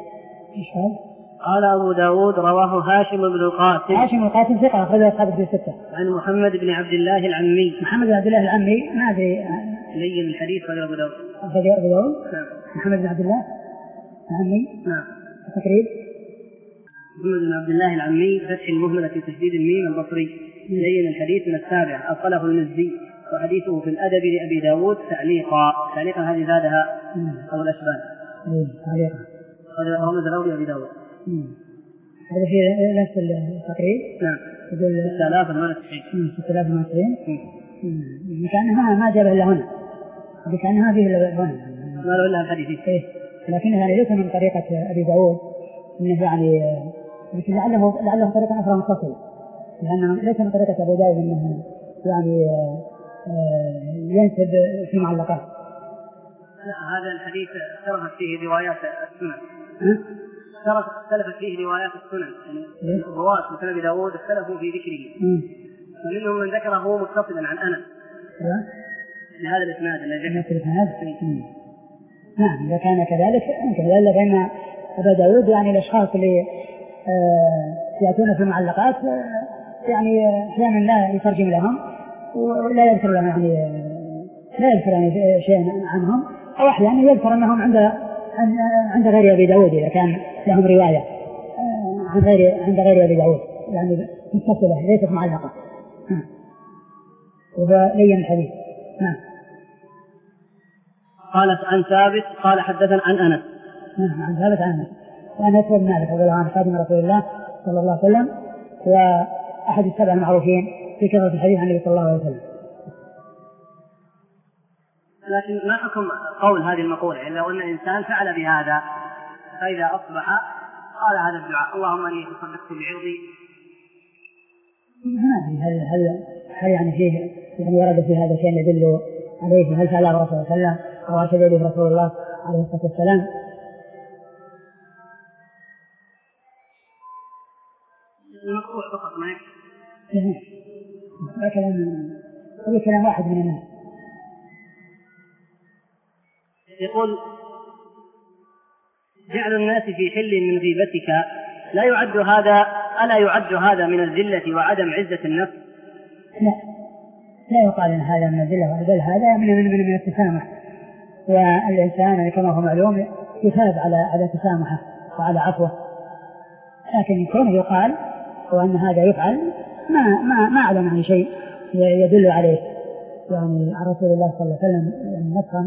قال أبو داود رواه هاشم بن القاسم هاشم بن القاسم ثقة أخرجه أصحاب الكتب الستة. عن محمد بن عبد الله العمي محمد بن عبد الله العمي ما أدري لين الحديث قال أبو داود أخرجه أبو داود. نعم. محمد بن عبد الله العمي نعم تقريب محمد بن عبد الله العمي فتح المهملة في تشديد الميم البصري لين الحديث من السابع أصله المزي وحديثه في الأدب لأبي داود تعليقا تعليقا هذه زادها أبو الأشبال تعليقا هذا هو مدلول أبي داود. هذا في نفس التقريب. نعم. يقول ستة آلاف وثمانية وتسعين. ستة آلاف وثمانية وتسعين. كأنها ما جاب إلا هنا. كأنها فيه إلا هنا. ما له إلا الحديث. إيه. لكنها يعني ليس من طريقة أبي داود، إنه يعني لكن لعله لعله طريقة أخرى متصلة، لأنه ليس من طريقة أبو داود إنه يعني ينسب في معلقات. لا هذا الحديث اختلفت فيه روايات السنن. اختلفت فيه روايات السنن، يعني الرواة مثل أبي داود اختلفوا في ذكره، ومنهم من ذكره متصلا عن أنس لهذا الإسناد الذي ذكر. نعم إذا كان كذلك يمكن، لأن بأن أبا داود يعني الأشخاص اللي يأتون في المعلقات يعني أحيانا لا يترجم لهم ولا يذكر لهم يعني لا يذكر يعني شيء عنهم، أو أحيانا يذكر أنهم عند عند غير أبي داود إذا كان لهم رواية عن غير عند غير أبي داود يعني متصلة ليست معلقة. وهو لين الحديث. نعم. قال عن ثابت قال حدثنا عن أنس. نعم عن ثابت عن أنس وأنس بن مالك رضي الله عنه خادم رسول الله صلى الله عليه وسلم وأحد السبع المعروفين في كثرة الحديث عن النبي صلى الله عليه وسلم. لكن ما حكم قول هذه المقولة؟ يعني لو أن الإنسان فعل بهذا فإذا أصبح قال هذا الدعاء اللهم إني تصدقت بعرضي. ما أدري هل هل هل يعني فيه يعني ورد في هذا شيء يدل عليه؟ هل فعله الرسول صلى الله عليه وسلم أو أرشد إليه رسول الله عليه الصلاة والسلام؟ المقطوع فقط ما يكفي. هذا كلام هذا كلام واحد من الناس. يقول جعل الناس في حل من غيبتك لا يعد هذا ألا يعد هذا من الذلة وعدم عزة النفس؟ لا لا يقال أن هذا من الذلة، بل هذا من من من التسامح، والإنسان كما هو معلوم يثاب على على تسامحه وعلى عفوه، لكن كونه يقال وأن هذا يفعل ما ما ما أعلم عن شيء يدل عليه يعني عن رسول الله صلى الله عليه وسلم نصا.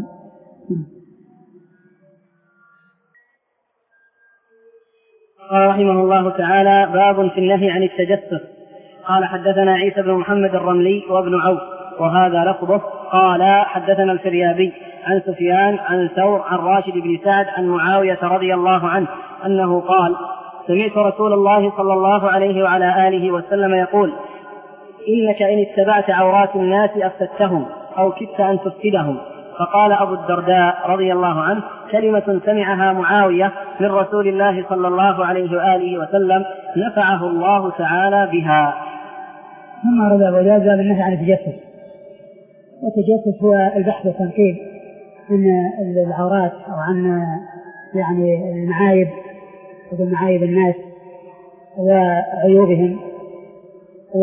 قال رحمه الله تعالى باب في النهي عن التجسس. قال حدثنا عيسى بن محمد الرملي وابن عوف وهذا لفظه. قال حدثنا الفريابي عن سفيان عن ثور عن راشد بن سعد عن معاوية رضي الله عنه أنه قال سمعت رسول الله صلى الله عليه وعلى آله وسلم يقول إنك إن اتبعت عورات الناس أفسدتهم أو كدت أن تفسدهم. فقال أبو الدرداء رضي الله عنه كلمة سمعها معاوية من رسول الله صلى الله عليه وآله وسلم نفعه الله تعالى بها. ثم رد أبو داود باب النهي عن التجسس. والتجسس هو البحث والتنقيب عن العورات أو عن يعني المعايب ومن معايب الناس وعيوبهم. و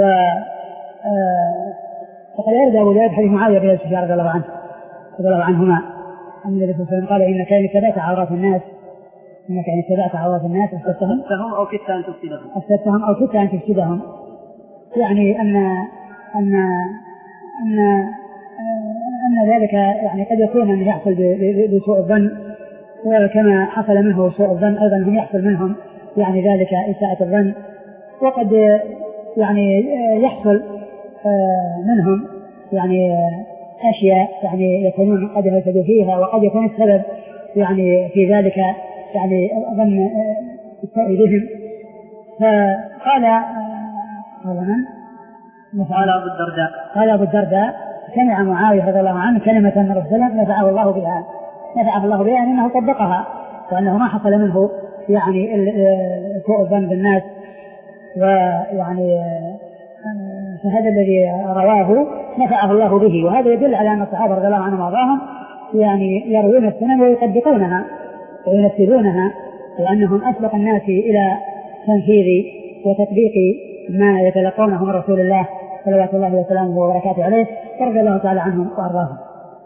فقد يرد أبو داود حديث معاوية بن سفيان رضي الله عنه رضي الله عنهما أن النبي صلى الله عليه وسلم قال إنك إن اتبعت عورات الناس إنك إن اتبعت عورات الناس أفسدتهم أو كدت أن تفسدهم أفسدتهم أو كدت أن تفسدهم. يعني أن أن أن أن ذلك يعني قد يكون أن يحصل بسوء الظن، وكما حصل منه سوء الظن أيضا هم يحصل منهم يعني ذلك إساءة الظن، وقد يعني يحصل منهم يعني أشياء يعني يكونون قد يفسدوا فيها، وقد يكون السبب يعني في ذلك يعني ظن السوء بهم. فقال قال من؟ قال أبو الدرداء قال أبو الدرداء سمع معاوية رضي الله عنه كلمة من رسول الله نفعه الله بها نفعه الله بها أنه طبقها، وأنه ما حصل منه يعني سوء الظن بالناس. ويعني فهذا الذي رواه نفعه الله به، وهذا يدل على أن الصحابة رضي الله عنهم وارضاهم يعني يروون السنن ويطبقونها وينفذونها، وأنهم أسبق الناس إلى تنفيذ وتطبيق ما يتلقونه من رسول الله صلوات الله وسلامه وبركاته عليه رضي الله تعالى عنهم وارضاهم.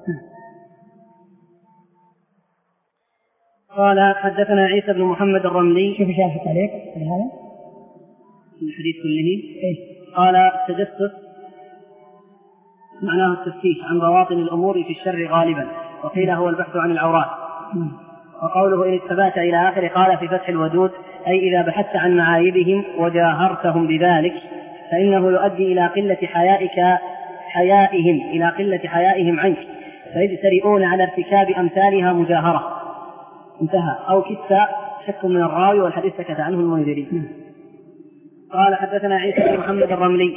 قال حدثنا عيسى بن محمد الرملي. كيف شاف التعليق لهذا الحديث كله؟ إيه؟ قال التجسس معناه التفتيش عن بواطن الأمور في الشر غالبا، وقيل هو البحث عن العورات. وقوله إن اتبعت إلى آخر قال في فتح الودود أي إذا بحثت عن معايبهم وجاهرتهم بذلك فإنه يؤدي إلى قلة حيائك حيائهم إلى قلة حيائهم عنك فيجترئون على ارتكاب أمثالها مجاهرة. انتهى. أو كسا شك من الراوي والحديث سكت عنه المنذري. قال حدثنا عيسى بن محمد الرملي.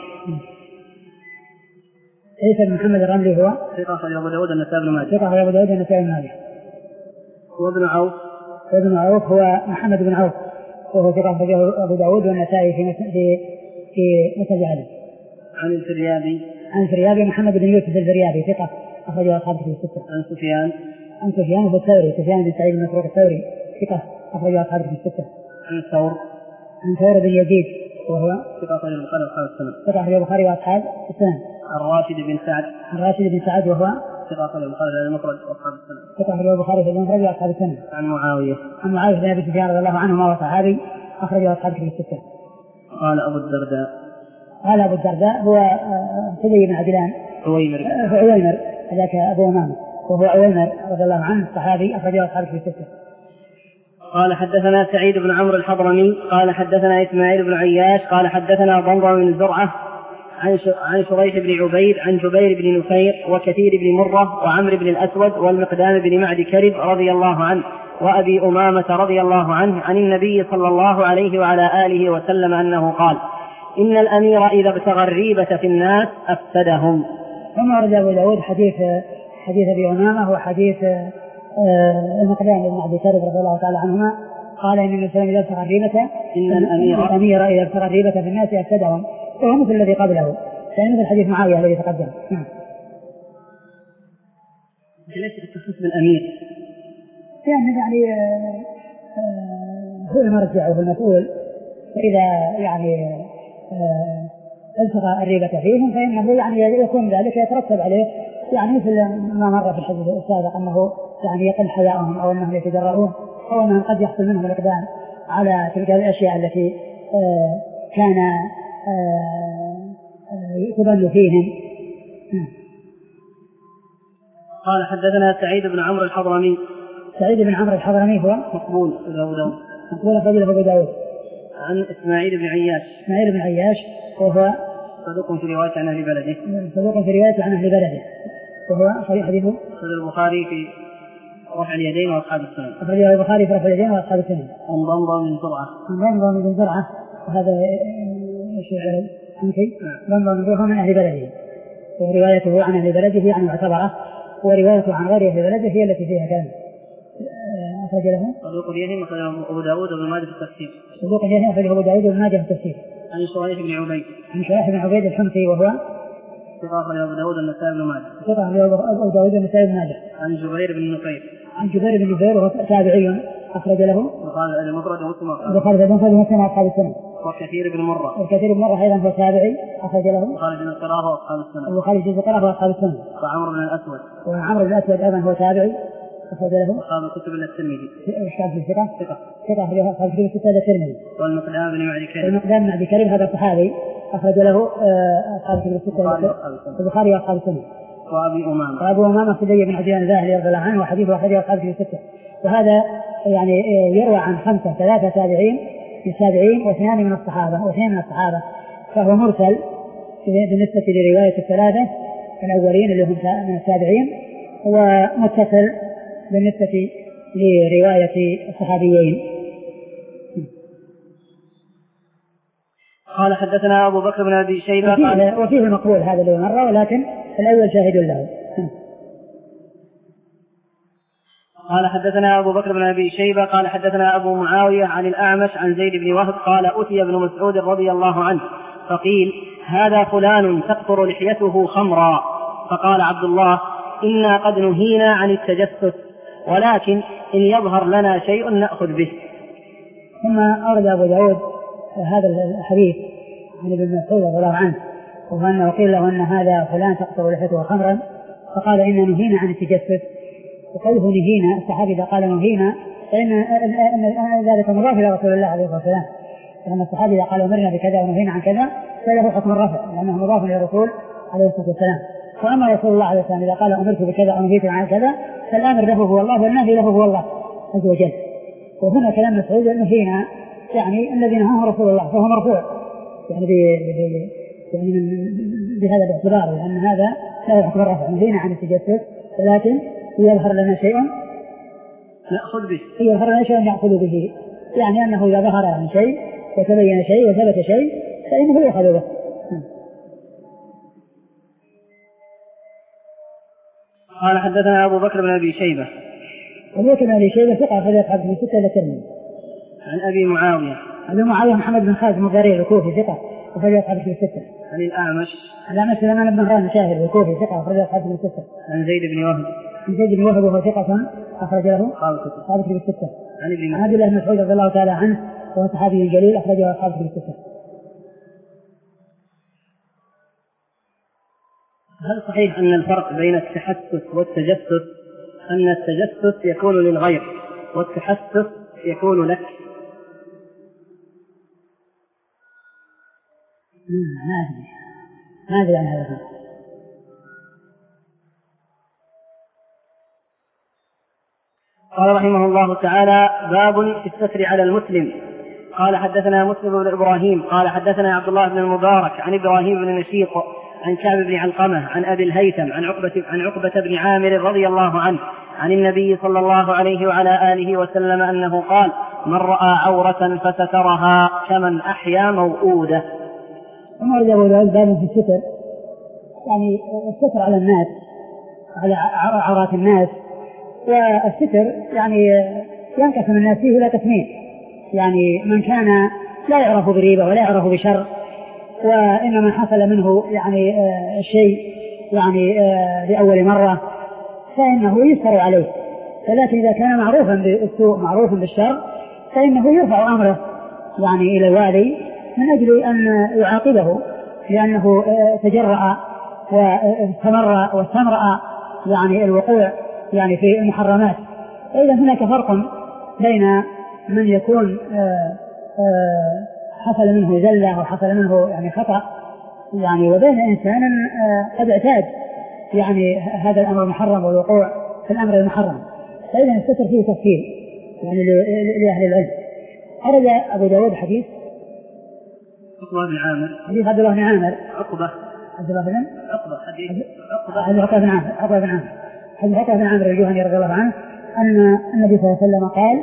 عيسى بن محمد الرملي هو ثقة أخرجه أبو داود والنسائي بن ماجه. ثقة أخرجه أبو داود والنسائي بن ماجه. وابن عوف. وابن عوف هو محمد بن عوف وهو ثقة أخرجه أبو داود والنسائي في في في مسند علي. عن الفريابي. عن الفريابي محمد بن يوسف الفريابي ثقة أخرجه أصحابه في الستة. عن سفيان. عن سفيان بن الثوري سفيان بن سعيد بن مسروق الثوري ثقة أخرجه أصحابه في الستة. عن الثور. عن ثور بن يزيد وهو ثقة أخرجه البخاري وأصحاب السنن. ثقة أخرجه البخاري وأصحاب السنن. عن راشد بن سعد. عن راشد بن سعد وهو ثقة أخرجه البخاري في المفرد وأصحاب السنن. ثقة أخرجه البخاري في المفرد وأصحاب السنن. عن معاوية. عن معاوية بن أبي سفيان رضي الله عنه وهو صحابي أخرجه أصحابه في الستة. قال أبو الدرداء. قال أبو الدرداء هو سبي بن عجلان. عويمر. عويمر ذاك أبو أمامة وهو عويمر رضي الله عنه صحابي أخرجه أصحابه في الستة. قال حدثنا سعيد بن عمرو الحضرمي قال حدثنا إسماعيل بن عياش قال حدثنا ضمضم بن زرعة عن شريح بن عبيد عن جبير بن نفير وكثير بن مرة وعمرو بن الأسود والمقدام بن معد كرب رضي الله عنه وأبي أمامة رضي الله عنه عن النبي صلى الله عليه وعلى آله وسلم أنه قال: إن الأمير إذا ابتغى الريبة في الناس أفسدهم. ثم ورد أبو داود حديث حديث أبي أمامة وحديث المقدام بن معد كرب رضي الله تعالى عنهما قال: إن الإنسان إذا ابتغى الريبة إن الأمير, الأمير إذا ابتغى الريبة في الناس أفسدهم، وهو مثل الذي قبله، يعني مثل حديث معاوية الذي تقدم. نعم. ليس التخصيص بالأمير، يعني يعني هو المرجع وهو المسؤول، فإذا يعني ابتغى الريبة فيهم فإنه يعني يكون ذلك يترتب عليه، يعني مثل ما مر في الحديث السابق أنه يعني يقل حياءهم أو أنهم يتجرؤون أو أنهم قد يحصل منهم الإقدام على تلك الأشياء التي كان يتبنوا فيهم. قال: حدثنا سعيد بن عمرو الحضرمي. سعيد بن عمرو الحضرمي هو مقبول أبو داود. مقبول فضيلة أبو داود. عن إسماعيل بن عياش. إسماعيل بن عياش وهو صدوق في رواية عن أهل بلده. صدوق في رواية عن أهل بلده، وهو صحيح حديثه. أخرجه البخاري في رفع اليدين وأصحاب السنن. أخرجه البخاري في رفع اليدين وأصحاب السنن. عن ضمضم بن زرعة. عن ضمضم بن زرعة، وهذا ايش البلد؟ أنتي؟ ضمضم بن زرعة من أهل بلده، وروايته عن أهل بلده يعني معتبرة، وروايته عن غير أهل بلده هي التي فيها كلام. أخرج له صدوق اليهم أخرجه أبو داود وابن ماجه في التفسير. صدوق اليهم أخرجه أبو داود وابن ماجه في التفسير. عن شريح بن عبيد. عن شريح بن عبيد الحمصي وهو ثقة أخرجه أبو داود والنسائي بن ماجه. ثقة أخرجه أبو داود والنسائي بن ماجه. عن جبير بن نفير. عن جبير بن نفير وهو تابعي أخرج له البخاري المفرد ومسلم البخاري المفرد ومسلم وأصحاب السنن. وكثير بن مرة. وكثير بن مرة أيضا هو تابعي أخرج له البخاري جزء القراءة وأصحاب السنن. البخاري جزء القراءة وأصحاب السنن. وعمرو بن الأسود. وعمرو بن الأسود أيضا هو تابعي أخرج له أصحاب الكتب إلا الترمذي. أصحاب الثقة ثقة ثقة أخرج له أصحاب الكتب الستة إلا الترمذي. والمقدام بن معد كريم. والمقدام بن معد كريم هذا صحابي أخرج له أصحاب الكتب الستة البخاري وأصحاب السنن. وأبي أمامة. وأبو أمامة سدي بن عجلان الباهلي رضي الله عنه وحديثه أخرجه أصحاب الكتب الستة. وهذا يعني يروى عن خمسة ثلاثة تابعين من التابعين واثنان من الصحابة واثنين من الصحابة، فهو مرسل بالنسبة لرواية الثلاثة الأولين اللي هم من التابعين، ومتصل بالنسبة لرواية الصحابيين. قال: حدثنا أبو بكر بن أبي شيبة. وفيه, وفيه المقبول هذا اللي مرة، ولكن الأول شاهد له. قال: حدثنا أبو بكر بن أبي شيبة قال: حدثنا أبو معاوية عن الأعمش عن زيد بن وهب قال: أتي ابن مسعود رضي الله عنه فقيل: هذا فلان تقطر لحيته خمرا، فقال عبد الله: إنا قد نهينا عن التجسس، ولكن إن يظهر لنا شيء نأخذ به. ثم أورد أبو داود هذا الحديث عن ابن مسعود رضي الله عنه، وأنه قيل له أن هذا فلان تقطر لحيته خمرا، فقال: إنا نهينا عن التجسس. وقوله نهينا، الصحابي إذا قال نهينا فإن ذلك مضاف إلى رسول الله عليه الصلاة والسلام، لأن الصحابي إذا قال أمرنا بكذا ونهينا عن كذا فله حكم الرفع لأنه مضاف إلى الرسول عليه الصلاة والسلام. وأما رسول الله عليه الصلاة والسلام إذا قال أمرت بكذا أو نهيت عن كذا فالأمر له هو الله والنهي له هو الله عز وجل. وهنا كلام مسعود نهينا يعني الذي نهاه رسول الله فهو مرفوع يعني, يعني بهذا الاعتبار، لأن هذا له حكم الرفع. نهينا عن التجسس، ولكن يظهر لنا شيء نأخذ به، يظهر لنا شيء نأخذ به، يعني أنه إذا ظهر عن شيء وتبين شيء وثبت شيء فإنه يأخذ به. قال: حدثنا أبو بكر بن أبي شيبة. أبو بكر بن أبي شيبة ثقة أخرج أصحابه في ستة إلى الترمذي. عن أبي معاوية. أبي معاوية محمد بن خالد المضاري الكوفي ثقة أخرج أصحابه في ستة. عن الأعمش. الأعمش سليمان بن مهران شاهد الكوفي ثقة أخرج أصحابه في ستة. عن زيد بن وهب. عن زيد بن وهب وهو ثقة أخرج له أصحابه في ستة. عن ابن عبد الله بن مسعود رضي الله تعالى عنه وهو صحابي جليل أخرجه أصحابه في ستة. هل صحيح أن الفرق بين التحسس والتجسس أن التجسس يكون للغير والتحسس يكون لك؟ ما أدري ما أدري عن هذا. قال رحمه الله تعالى: باب في الستر على المسلم. قال حدثنا مسلم بن إبراهيم قال حدثنا عبد الله بن المبارك عن إبراهيم بن نشيط عن كعب بن علقمة عن أبي الهيثم عن عقبة, عن عقبة بن عامر رضي الله عنه عن النبي صلى الله عليه وعلى آله وسلم أنه قال: من رأى عورة فسترها كمن أحيا موؤودة. ثم رجع أبو داود باب في الستر، يعني الستر على الناس، على عورات الناس. والستر يعني ينقسم الناس فيه لا تسمين، يعني من كان لا يعرف بريبة ولا يعرف بشر، وإنما حصل منه يعني آه شيء يعني آه لأول مرة فإنه يسر عليه. ولكن إذا كان معروفا بالسوء معروفا بالشر فإنه يرفع أمره يعني إلى الوالي من أجل أن يعاقبه، لأنه آه تجرأ واستمر واستمرأ يعني الوقوع يعني في المحرمات. فإذا هناك فرق بين من يكون آه آه حصل منه زلة وحصل منه يعني خطأ يعني، وبين إنسان آه قد اعتاد يعني هذا الأمر المحرم والوقوع في الأمر المحرم. فإذا الستر فيه تفصيل يعني لأهل العلم. أرد أبو داود حديث عقبة بن عامر، حديث عبد الله بن عامر عقبة عبد الله بن عقبة حديث عقبة حديث عقبة بن عامر عقبة بن عامر حديث عقبة بن عامر الجهني رضي الله عنه أن النبي صلى الله عليه وسلم قال: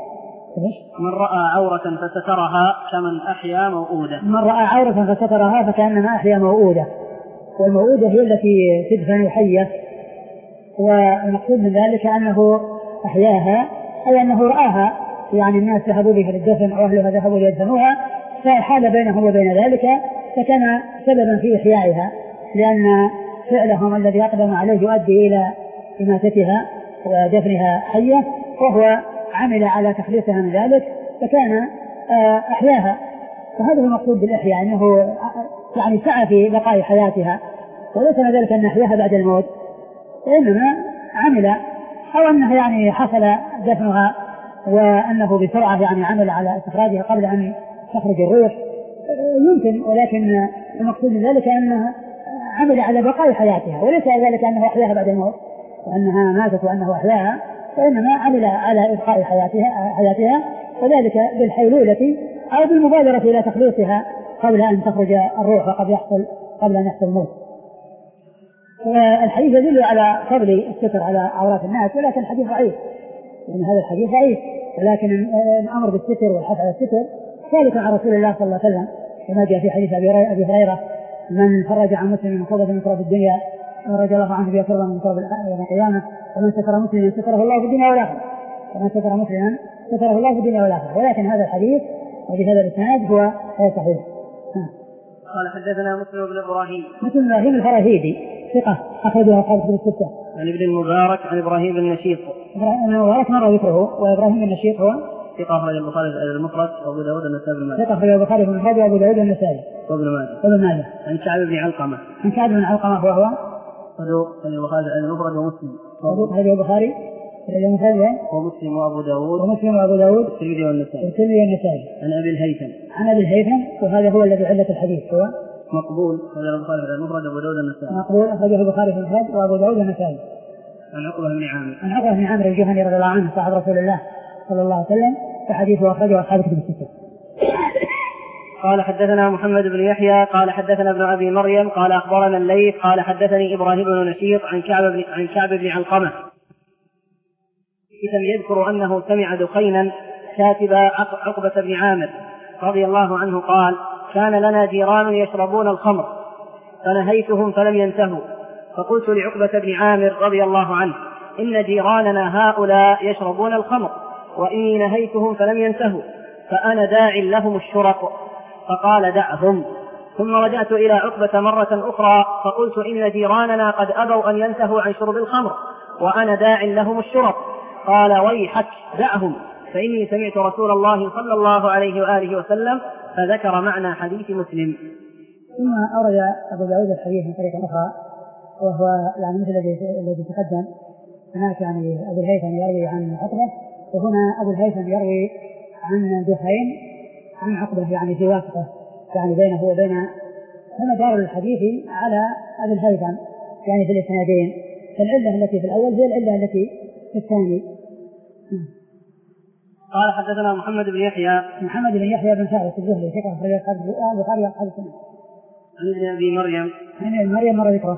من رأى عورة فسترها كمن أحيا موؤودة. من رأى عورة فسترها فكأنما أحيا موؤودة. والموؤودة هي التي تدفن حية، والمقصود من ذلك أنه أحياها أي أنه رآها، يعني الناس ذهبوا بها للدفن أو أهلها ذهبوا ليدفنوها فحال بينهم وبين ذلك فكان سببا في إحيائها، لأن فعلهم الذي أقدم عليه يؤدي إلى إماتتها ودفنها حية، وهو عمل على تخليصها من ذلك فكان أحياها. فهذا هو المقصود بالإحياء، أنه يعني سعى في بقاء حياتها، وليس ذلك أن أحياها بعد الموت، وإنما عمل أو أنه يعني حصل دفنها وأنه بسرعة يعني عمل على استخراجها قبل أن تخرج الروح يمكن، ولكن المقصود من ذلك أنه عمل على بقاء حياتها، وليس ذلك أنه أحياها بعد الموت وأنها ماتت وأنه أحياها، وإنما عمل على إبقاء حياتها, حياتها وذلك بالحيلولة أو بالمبادرة إلى تخليصها قبل أن تخرج الروح وقد يحصل قبل أن يحصل الموت. والحديث يدل على فضل الستر على عورات الناس، ولكن الحديث ضعيف، يعني هذا الحديث ضعيف، ولكن الأمر بالستر والحث على الستر ثابت عن رسول الله صلى الله عليه وسلم كما جاء في حديث أبي هريرة: من فرج عن مسلم من كربة من كرب الدنيا فرج الله عنه بها كربة من كرب يوم القيامة، ومن ستر مسلما ستره الله في الدنيا والآخرة، ومن ستر مسلما ستره الله في الدنيا والآخرة. ولكن هذا الحديث وبهذا الإسناد هو صحيح. قال حدثنا مسلم بن إبراهيم مسلم بن إبراهيم الفراهيدي ثقة أخرجها أصحاب الكتب الستة. عن ابن المبارك عن إبراهيم بن نشيط. إبراهيم بن المبارك مر ذكره، وإبراهيم بن نشيط هو ثقة أخرج البخاري المفرد وأبو داود النسائي بن ماجه. ثقة أخرج البخاري في المفرد وأبو داود النسائي وابن ماجه. وابن ماجه. عن كعب بن علقمة. عن كعب بن علقمة وهو صدوق أخرج البخاري المفرد ومسلم. صدوق أخرج البخاري المفرد ومسلم وأبو داود ومسلم وأبو داود والترمذي والنسائي. والترمذي والنسائي. عن أبي الهيثم. عن أبي الهيثم، وهذا هو الذي علة الحديث، هو مقبول أخرج البخاري المفرد وأبو داود النسائي. مقبول أخرجه البخاري في المفرد وأبو داود النسائي. عن عقبة بن عامر. عن عقبة بن عامر الجهني رضي الله عنه صاحب رسول الله صلى الله عليه وسلم، وحديثه أخرجه أصحاب الكتب الستة. قال حدثنا محمد بن يحيى قال حدثنا ابن أبي مريم قال أخبرنا الليث قال حدثني إبراهيم بن نشيط عن كعب بن عن كعب بن علقمة يذكر أنه سمع دخينا كاتب عقبة بن عامر رضي الله عنه قال: كان لنا جيران يشربون الخمر فنهيتهم فلم ينتهوا، فقلت لعقبة بن عامر رضي الله عنه: إن جيراننا هؤلاء يشربون الخمر وإني نهيتهم فلم ينتهوا فأنا داع لهم الشرق، فقال: دعهم. ثم رجعت إلى عقبة مرة أخرى فقلت: إن جيراننا قد أبوا أن ينتهوا عن شرب الخمر وأنا داع لهم الشرق، قال: ويحك دعهم، فإني سمعت رسول الله صلى الله عليه وآله وسلم، فذكر معنى حديث مسلم. ثم أورد أبو داود الحديث من طريق أخرى، وهو يعني مثل الذي تقدم. هناك يعني أبو الهيثم يروي عن عقبة، وهنا أبو الهيثم يروي عن دخين عن عقبة، يعني في واسطة يعني بينه وبين، فمدار الحديث على أبو الهيثم يعني في الإسنادين، فالعلة التي في الأول هي العلة التي في الثاني. قال حدثنا محمد بن يحيى محمد بن يحيى بن ثابت الزهري ثقة أخرج البخاري وأصحاب السنة. عن أبي مريم عن مريم مر ذكره.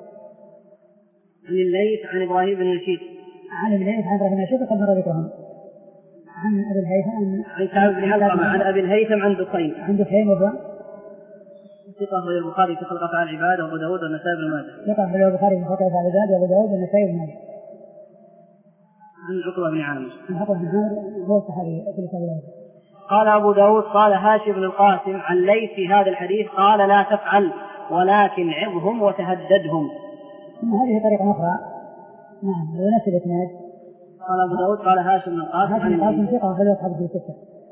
عن الليث عن إبراهيم بن نشيط. عن الليث عن إبراهيم بن نشيط قد مر ذكرهم. عن أبي الهيثم عن كعب بن علقمة عن أبي الهيثم عن دخين. عن دخين وهو ثقة أخرج البخاري في خلق أفعال العباد وأبو داود والنسائي بن ماجه. ثقة أخرج البخاري في خلق أفعال العباد وأبو داود والنسائي بن ماجه. عن عقبة بن عامر. عن عقبة بن عامر هو الصحابي في الإسلام. قال أبو داود قال هاشم بن القاسم عن ليث في هذا الحديث قال لا تفعل ولكن عظهم وتهددهم. ثم هذه طريقة أخرى. نعم ونفس الإسناد. قال أبو داود قال هاشم بن القاسم هاشم بن القاسم ثقة أخرج أصحاب الستة.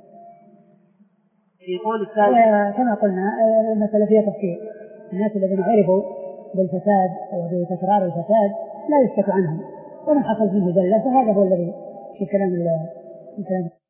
في قول الثالث كما قلنا المسألة فيها تفصيل. الناس الذين عرفوا بالفساد وبتكرار الفساد لا يسكت عنهم ومن حصل منه زلة فهذا هو الذي في كلام الكلام